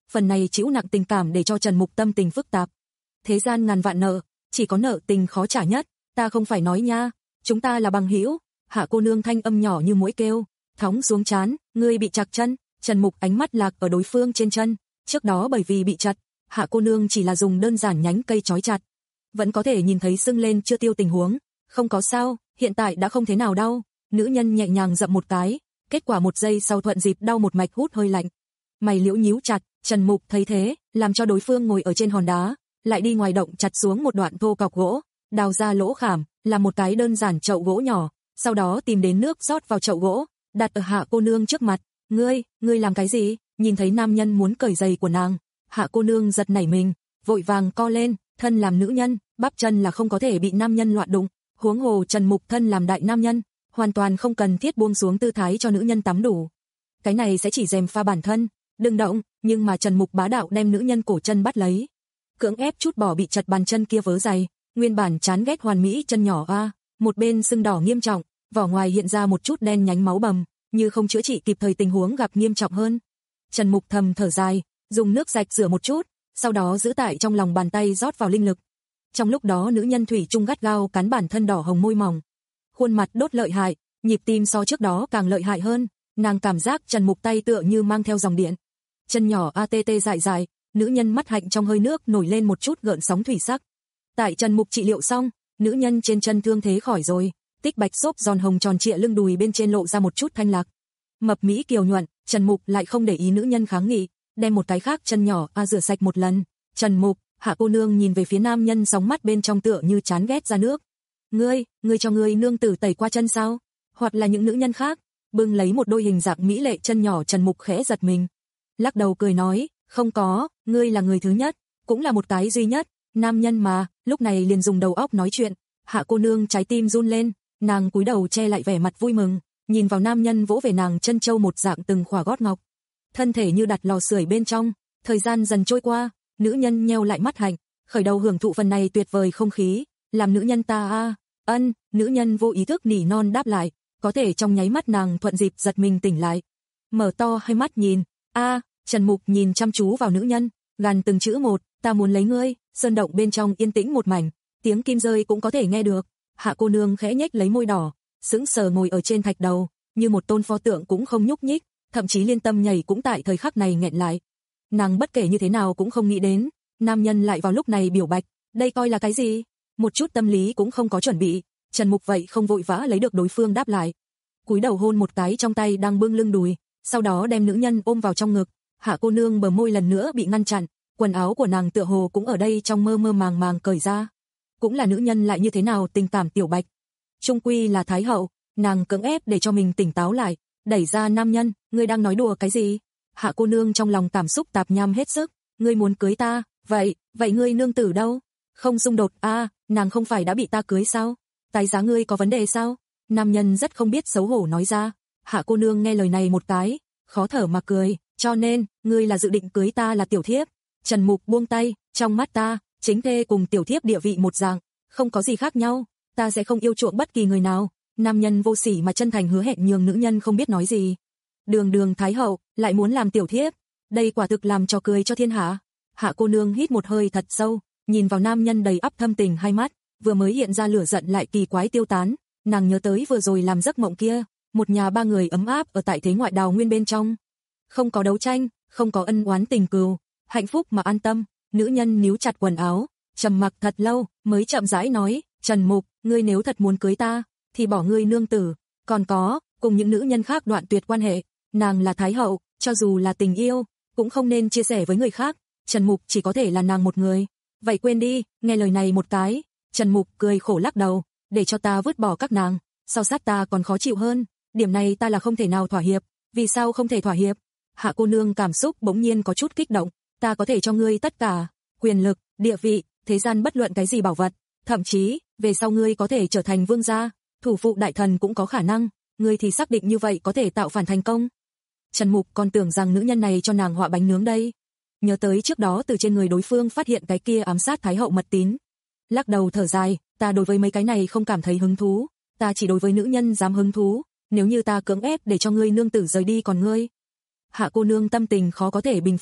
phần này chịu nặng tình cảm để cho Trần Mục tâm tình phức tạp. Thế gian ngàn vạn nợ, chỉ có nợ tình khó trả nhất, ta không phải nói nha, chúng ta là bằng hữu. Hạ cô nương thanh âm nhỏ như muỗi kêu, thóng xuống trán, ngươi bị chặt chân. Trần Mục ánh mắt lạc ở đối phương trên chân, trước đó bởi vì bị chặt, Hạ cô nương chỉ là dùng đơn giản nhánh cây trói chặt, vẫn có thể nhìn thấy sưng lên chưa tiêu tình huống, không có sao, hiện tại đã không thế nào đau. Nữ nhân nhẹ nhàng dậm một cái, kết quả một giây sau thuận dịp đau một mạch hút hơi lạnh. Mày liễu nhíu chặt, Trần Mục thấy thế, làm cho đối phương ngồi ở trên hòn đá, lại đi ngoài động chặt xuống một đoạn thô cọc gỗ, đào ra lỗ khảm, làm một cái đơn giản chậu gỗ nhỏ, sau đó tìm đến nước rót vào chậu gỗ, đặt ở Hạ cô nương trước mặt. Ngươi, ngươi làm cái gì? Nhìn thấy nam nhân muốn cởi giày của nàng, Hạ cô nương giật nảy mình, vội vàng co lên, thân làm nữ nhân, bắp chân là không có thể bị nam nhân loạn đụng, huống hồ Trần Mục thân làm đại nam nhân, hoàn toàn không cần thiết buông xuống tư thái cho nữ nhân tắm đủ. Cái này sẽ chỉ rèm pha bản thân, đừng động, nhưng mà Trần Mục bá đạo đem nữ nhân cổ chân bắt lấy, cưỡng ép chút bỏ bị chặt bàn chân kia vớ giày, nguyên bản chán ghét hoàn mỹ chân nhỏ a, một bên sưng đỏ nghiêm trọng, vỏ ngoài hiện ra một chút đen nhánh máu bầm, như không chữa trị kịp thời tình huống gặp nghiêm trọng hơn. Trần Mục thầm thở dài, dùng nước sạch rửa một chút, sau đó giữ tại trong lòng bàn tay rót vào linh lực. Trong lúc đó nữ nhân thủy chung gắt gao cắn bản thân đỏ hồng môi mỏng, khuôn mặt đốt lợi hại, nhịp tim so trước đó càng lợi hại hơn, nàng cảm giác Trần Mục tay tựa như mang theo dòng điện. Chân nhỏ a tê tê dại dại, nữ nhân mắt hạnh trong hơi nước nổi lên một chút gợn sóng thủy sắc. Tại Trần Mục trị liệu xong, nữ nhân trên chân thương thế khỏi rồi, tích bạch xốp giòn hồng tròn trịa lưng đùi bên trên lộ ra một chút thanh lạc. Mập mỹ kiều nhuận, Trần Mục lại không để ý nữ nhân kháng nghị, đem một cái khác chân nhỏ a rửa sạch một lần. Trần Mục, Hạ cô nương nhìn về phía nam nhân sóng mắt bên trong tựa như chán ghét ra nước. Ngươi, ngươi cho ngươi nương tử tẩy qua chân sao? Hoặc là những nữ nhân khác? Bưng lấy một đôi hình dạng mỹ lệ chân nhỏ, Trần Mục khẽ giật mình, lắc đầu cười nói, không có, ngươi là người thứ nhất, cũng là một cái duy nhất. Nam nhân mà, lúc này liền dùng đầu óc nói chuyện. Hạ cô nương trái tim run lên, nàng cúi đầu che lại vẻ mặt vui mừng, nhìn vào nam nhân vỗ về nàng chân châu một dạng từng khỏa gót ngọc, thân thể như đặt lò sưởi bên trong. Thời gian dần trôi qua, nữ nhân nheo lại mắt hạnh, khởi đầu hưởng thụ phần này tuyệt vời không khí, làm nữ nhân ta a, ân, nữ nhân vô ý thức nỉ non đáp lại, có thể trong nháy mắt nàng thuận dịp giật mình tỉnh lại, mở to hai mắt nhìn, a, Trần Mục nhìn chăm chú vào nữ nhân, gằn từng chữ một, ta muốn lấy ngươi. Sơn động bên trong yên tĩnh một mảnh, tiếng kim rơi cũng có thể nghe được. Hạ cô nương khẽ nhếch lấy môi đỏ, sững sờ ngồi ở trên thạch đầu, như một tôn pho tượng cũng không nhúc nhích, thậm chí liên tâm nhảy cũng tại thời khắc này nghẹn lại. Nàng bất kể như thế nào cũng không nghĩ đến, nam nhân lại vào lúc này biểu bạch, đây coi là cái gì? Một chút tâm lý cũng không có chuẩn bị. Trần Mục vậy không vội vã lấy được đối phương đáp lại, cúi đầu hôn một cái trong tay đang bưng lưng đùi, sau đó đem nữ nhân ôm vào trong ngực. Hạ cô nương bờ môi lần nữa bị ngăn chặn, quần áo của nàng tựa hồ cũng ở đây trong mơ mơ màng màng cởi ra. Cũng là nữ nhân lại như thế nào tình cảm tiểu bạch, trung quy là thái hậu, nàng cưỡng ép để cho mình tỉnh táo lại, đẩy ra nam nhân, ngươi đang nói đùa cái gì? Hạ cô nương trong lòng cảm xúc tạp nham hết sức, ngươi muốn cưới ta, vậy, vậy ngươi nương tử đâu? Không xung đột a, à, nàng không phải đã bị ta cưới sao? Tài giá ngươi có vấn đề sao? Nam nhân rất không biết xấu hổ nói ra. Hạ cô nương nghe lời này một cái, khó thở mà cười, cho nên, ngươi là dự định cưới ta là tiểu thiếp. Trần Mục buông tay, trong mắt ta, chính thê cùng tiểu thiếp địa vị một dạng, không có gì khác nhau, ta sẽ không yêu chuộng bất kỳ người nào. Nam nhân vô sỉ mà chân thành hứa hẹn nhường nữ nhân không biết nói gì. Đường đường thái hậu, lại muốn làm tiểu thiếp, đây quả thực làm trò cười cho thiên hạ. Hạ cô nương hít một hơi thật sâu, nhìn vào nam nhân đầy ắp thâm tình hai mắt, vừa mới hiện ra lửa giận lại kỳ quái tiêu tán, nàng nhớ tới vừa rồi làm giấc mộng kia, một nhà ba người ấm áp ở tại thế ngoại đào nguyên bên trong. Không có đấu tranh, không có ân oán tình cừu, hạnh phúc mà an tâm. Nữ nhân níu chặt quần áo, trầm mặc thật lâu, mới chậm rãi nói, Trần Mục, ngươi nếu thật muốn cưới ta, thì bỏ ngươi nương tử, còn có, cùng những nữ nhân khác đoạn tuyệt quan hệ, nàng là thái hậu, cho dù là tình yêu, cũng không nên chia sẻ với người khác, Trần Mục chỉ có thể là nàng một người. Vậy quên đi, nghe lời này một cái, Trần Mục cười khổ lắc đầu, để cho ta vứt bỏ các nàng, sau sát ta còn khó chịu hơn, điểm này ta là không thể nào thỏa hiệp. Vì sao không thể thỏa hiệp? Hạ cô nương cảm xúc bỗng nhiên có chút kích động, ta có thể cho ngươi tất cả, quyền lực, địa vị, thế gian bất luận cái gì bảo vật, thậm chí, về sau ngươi có thể trở thành vương gia, thủ phụ đại thần cũng có khả năng, ngươi thì xác định như vậy có thể tạo phản thành công. Trần Mục còn tưởng rằng nữ nhân này cho nàng họa bánh nướng đây. Nhớ tới trước đó từ trên người đối phương phát hiện cái kia ám sát thái hậu mật tín, lắc đầu thở dài, ta đối với mấy cái này không cảm thấy hứng thú, ta chỉ đối với nữ nhân dám hứng thú, nếu như ta cưỡng ép để cho ngươi nương tử rời đi còn ngươi. Hạ cô nương tâm tình khó có thể bình phục,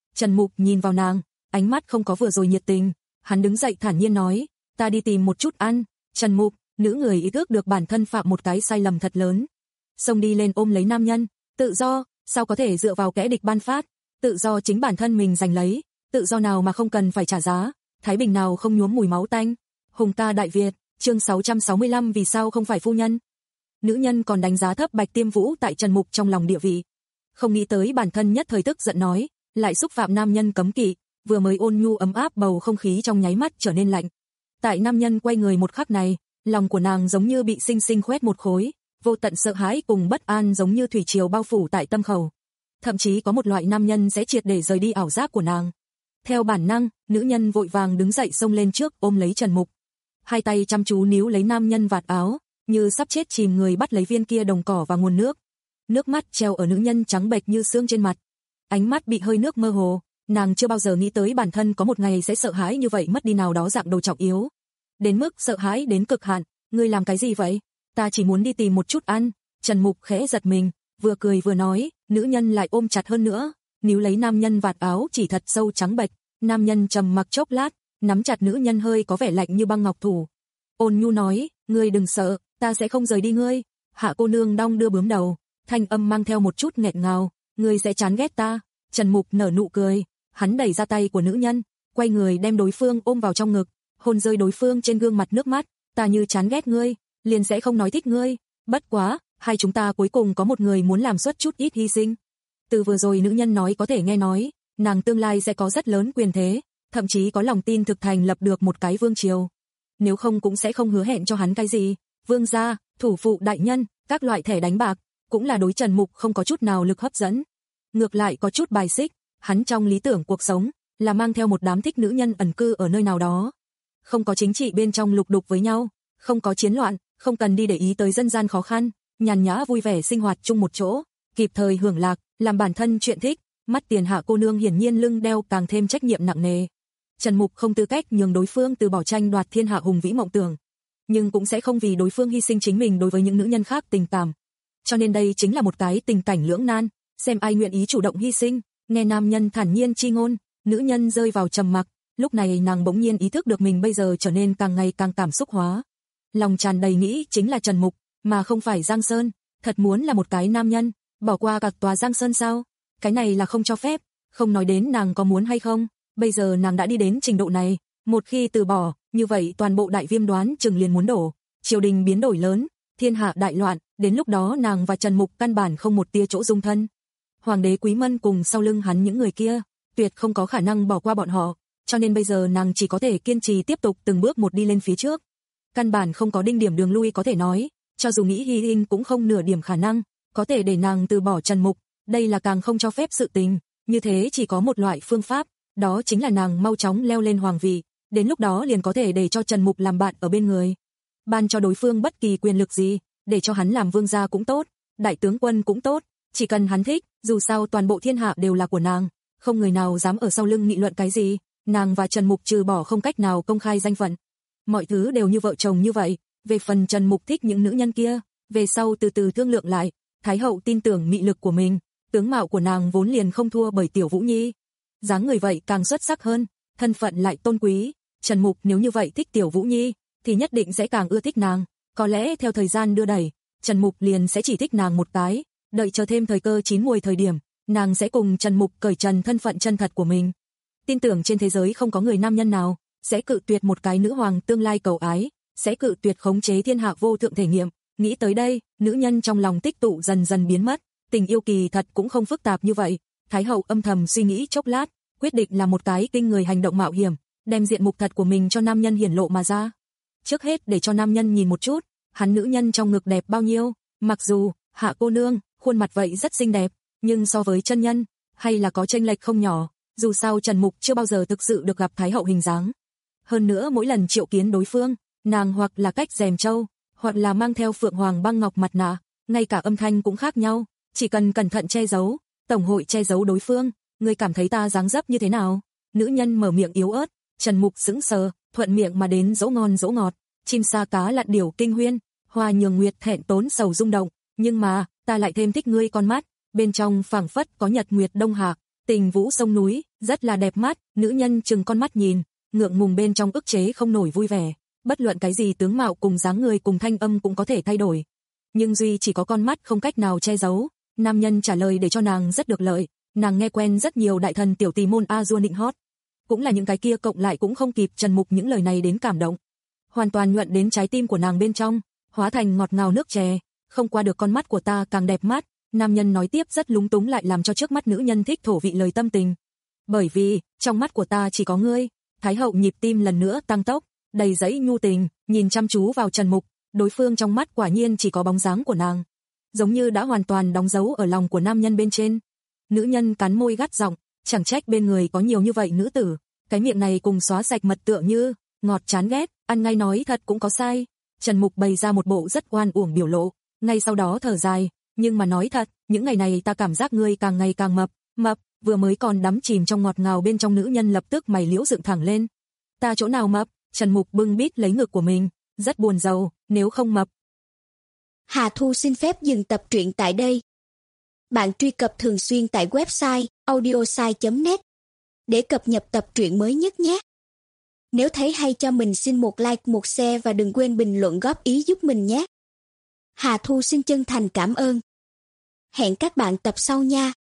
Trần Mục nhìn vào nàng, ánh mắt không có vừa rồi nhiệt tình, hắn đứng dậy thản nhiên nói, ta đi tìm một chút ăn. Trần Mục, nữ người ý thức được bản thân phạm một cái sai lầm thật lớn. Xông đi lên ôm lấy nam nhân, tự do, sao có thể dựa vào kẻ địch ban phát, tự do chính bản thân mình giành lấy, tự do nào mà không cần phải trả giá, thái bình nào không nhuốm mùi máu tanh. Hùng ca Đại Việt, chương sáu trăm sáu mươi lăm vì sao không phải phu nhân. Nữ nhân còn đánh giá thấp Bạch Tiêm Vũ tại Trần Mục trong lòng địa vị. Không nghĩ tới bản thân nhất thời tức giận nói, lại xúc phạm nam nhân cấm kỵ, vừa mới ôn nhu ấm áp bầu không khí trong nháy mắt trở nên lạnh. Tại nam nhân quay người một khắc này, lòng của nàng giống như bị sinh sinh khoét một khối, vô tận sợ hãi cùng bất an giống như thủy triều bao phủ tại tâm khẩu. Thậm chí có một loại nam nhân sẽ triệt để rời đi ảo giác của nàng. Theo bản năng, nữ nhân vội vàng đứng dậy xông lên trước ôm lấy Trần Mục. Hai tay chăm chú níu lấy nam nhân vạt áo, như sắp chết chìm người bắt lấy viên kia đồng cỏ và nguồn nước. Nước mắt treo ở nữ nhân trắng bệch như xương trên mặt. Ánh mắt bị hơi nước mơ hồ, nàng chưa bao giờ nghĩ tới bản thân có một ngày sẽ sợ hãi như vậy mất đi nào đó dạng đồ trọng yếu. Đến mức sợ hãi đến cực hạn, ngươi làm cái gì vậy? Ta chỉ muốn đi tìm một chút ăn. Trần Mục khẽ giật mình, vừa cười vừa nói, nữ nhân lại ôm chặt hơn nữa, níu lấy nam nhân vạt áo chỉ thật sâu trắng bệch. Nam nhân trầm mặc chốc lát, nắm chặt nữ nhân hơi có vẻ lạnh như băng ngọc thủ. Ôn nhu nói, ngươi đừng sợ, ta sẽ không rời đi ngươi. Hạ cô nương đong đưa bướm đầu, thanh âm mang theo một chút nghẹn ngào, ngươi sẽ chán ghét ta. Trần Mục nở nụ cười, hắn đẩy ra tay của nữ nhân, quay người đem đối phương ôm vào trong ngực, hôn rơi đối phương trên gương mặt nước mắt, ta như chán ghét ngươi, liền sẽ không nói thích ngươi, bất quá, hai chúng ta cuối cùng có một người muốn làm suất chút ít hy sinh. Từ vừa rồi nữ nhân nói có thể nghe nói, nàng tương lai sẽ có rất lớn quyền thế, thậm chí có lòng tin thực thành lập được một cái vương triều. Nếu không cũng sẽ không hứa hẹn cho hắn cái gì, vương gia, thủ phụ đại nhân, các loại thẻ đánh bạc, cũng là đối Trần Mục không có chút nào lực hấp dẫn. Ngược lại có chút bài xích, hắn trong lý tưởng cuộc sống, là mang theo một đám thích nữ nhân ẩn cư ở nơi nào đó. Không có chính trị bên trong lục đục với nhau, không có chiến loạn, không cần đi để ý tới dân gian khó khăn, nhàn nhã vui vẻ sinh hoạt chung một chỗ, kịp thời hưởng lạc, làm bản thân chuyện thích. Mắt tiền Hạ cô nương hiển nhiên lưng đeo càng thêm trách nhiệm nặng nề. Trần Mục không tư cách nhường đối phương từ bỏ tranh đoạt thiên hạ hùng vĩ mộng tưởng, nhưng cũng sẽ không vì đối phương hy sinh chính mình đối với những nữ nhân khác tình cảm. Cho nên đây chính là một cái tình cảnh lưỡng nan, xem ai nguyện ý chủ động hy sinh. Nghe nam nhân thản nhiên chi ngôn, nữ nhân rơi vào trầm mặc, lúc này nàng bỗng nhiên ý thức được mình bây giờ trở nên càng ngày càng cảm xúc hóa. Lòng tràn đầy nghĩ chính là Trần Mục, mà không phải Giang Sơn, thật muốn là một cái nam nhân, bỏ qua cả tòa Giang Sơn sao? Cái này là không cho phép, không nói đến nàng có muốn hay không, bây giờ nàng đã đi đến trình độ này, một khi từ bỏ, như vậy toàn bộ Đại Viêm đoán chừng liền muốn đổ, triều đình biến đổi lớn, thiên hạ đại loạn, đến lúc đó nàng và Trần Mục căn bản không một tia chỗ dung thân. Hoàng đế Quý Mân cùng sau lưng hắn những người kia, tuyệt không có khả năng bỏ qua bọn họ, cho nên bây giờ nàng chỉ có thể kiên trì tiếp tục từng bước một đi lên phía trước. Căn bản không có đinh điểm đường lui có thể nói, cho dù nghĩ hy sinh cũng không nửa điểm khả năng, có thể để nàng từ bỏ Trần Mục, đây là càng không cho phép sự tình, như thế chỉ có một loại phương pháp, đó chính là nàng mau chóng leo lên hoàng vị, đến lúc đó liền có thể để cho Trần Mục làm bạn ở bên người. Ban cho đối phương bất kỳ quyền lực gì, để cho hắn làm vương gia cũng tốt, đại tướng quân cũng tốt, chỉ cần hắn thích, dù sao toàn bộ thiên hạ đều là của nàng, không người nào dám ở sau lưng nghị luận cái gì, nàng và Trần Mục trừ bỏ không cách nào công khai danh phận. Mọi thứ đều như vợ chồng như vậy, về phần Trần Mục thích những nữ nhân kia, về sau từ từ thương lượng lại, Thái hậu tin tưởng mị lực của mình, tướng mạo của nàng vốn liền không thua bởi Tiểu Vũ Nhi. Dáng người vậy càng xuất sắc hơn, thân phận lại tôn quý, Trần Mục nếu như vậy thích Tiểu Vũ Nhi, thì nhất định sẽ càng ưa thích nàng, có lẽ theo thời gian đưa đẩy, Trần Mục liền sẽ chỉ thích nàng một cái, đợi chờ thêm thời cơ chín muồi thời điểm, nàng sẽ cùng Trần Mục cởi trần thân phận chân thật của mình. Tin tưởng trên thế giới không có người nam nhân nào sẽ cự tuyệt một cái nữ hoàng tương lai cầu ái, sẽ cự tuyệt khống chế thiên hạ vô thượng thể nghiệm. Nghĩ tới đây, nữ nhân trong lòng tích tụ dần dần biến mất, tình yêu kỳ thật cũng không phức tạp như vậy. Thái hậu âm thầm suy nghĩ chốc lát, quyết định là một cái kinh người hành động mạo hiểm, đem diện mục thật của mình cho nam nhân hiển lộ mà ra. Trước hết để cho nam nhân nhìn một chút, hắn nữ nhân trong ngực đẹp bao nhiêu, mặc dù Hạ cô nương khuôn mặt vậy rất xinh đẹp, nhưng so với chân nhân, hay là có chênh lệch không nhỏ, dù sao Trần Mục chưa bao giờ thực sự được gặp Thái hậu hình dáng. Hơn nữa mỗi lần triệu kiến đối phương, nàng hoặc là cách rèm trâu, hoặc là mang theo phượng hoàng băng ngọc mặt nạ, ngay cả âm thanh cũng khác nhau, chỉ cần cẩn thận che giấu, tổng hội che giấu đối phương. Ngươi cảm thấy ta dáng dấp như thế nào? Nữ nhân mở miệng yếu ớt, Trần Mục sững sờ, thuận miệng mà đến dỗ ngon dỗ ngọt, chim sa cá lặn điểu kinh huyên, hoa nhường nguyệt thẹn tốn sầu rung động, nhưng mà, ta lại thêm thích ngươi con mắt, bên trong phảng phất có nhật nguyệt đông hạ, tình vũ sông núi, Rất là đẹp mắt, nữ nhân trừng con mắt nhìn, ngượng ngùng bên trong ức chế không nổi vui vẻ. Bất luận cái gì tướng mạo cùng dáng người cùng thanh âm cũng có thể thay đổi. Nhưng duy chỉ có con mắt không cách nào che giấu. Nam nhân trả lời để cho nàng rất được lợi. Nàng nghe quen rất nhiều đại thần tiểu tỳ môn a dua nịnh hót. Cũng là những cái kia cộng lại cũng không kịp Trần Mục những lời này đến cảm động. Hoàn toàn nhuận đến trái tim của nàng bên trong, hóa thành ngọt ngào nước chè. Không qua được con mắt của ta càng đẹp mắt. Nam nhân nói tiếp rất lúng túng lại làm cho trước mắt nữ nhân thích thổ vị lời tâm tình. Bởi vì, trong mắt của ta chỉ có ngươi. Thái hậu nhịp tim lần nữa tăng tốc, đầy dẫy nhu tình, nhìn chăm chú vào Trần Mục, đối phương trong mắt quả nhiên chỉ có bóng dáng của nàng. Giống như đã hoàn toàn đóng dấu ở lòng của nam nhân bên trên. Nữ nhân cắn môi gắt giọng, chẳng trách bên người có nhiều như vậy nữ tử, cái miệng này cùng xóa sạch mật tựa như, ngọt chán ghét, ăn ngay nói thật cũng có sai. Trần Mục bày ra một bộ rất oan uổng biểu lộ, ngay sau đó thở dài, nhưng mà nói thật, những ngày này ta cảm giác ngươi càng ngày càng mập, mập, vừa mới còn đắm chìm trong ngọt ngào bên trong nữ nhân lập tức mày liễu dựng thẳng lên. Ta chỗ nào mập? Trần Mục bưng bít lấy ngực của mình, rất buồn rầu, nếu không mập. Hà Thu xin phép dừng tập truyện tại đây. Bạn truy cập thường xuyên tại website audiosai chấm net để cập nhật tập truyện mới nhất nhé. Nếu thấy hay cho mình xin một like, một share và đừng quên bình luận góp ý giúp mình nhé. Hà Thu xin chân thành cảm ơn. Hẹn các bạn tập sau nha.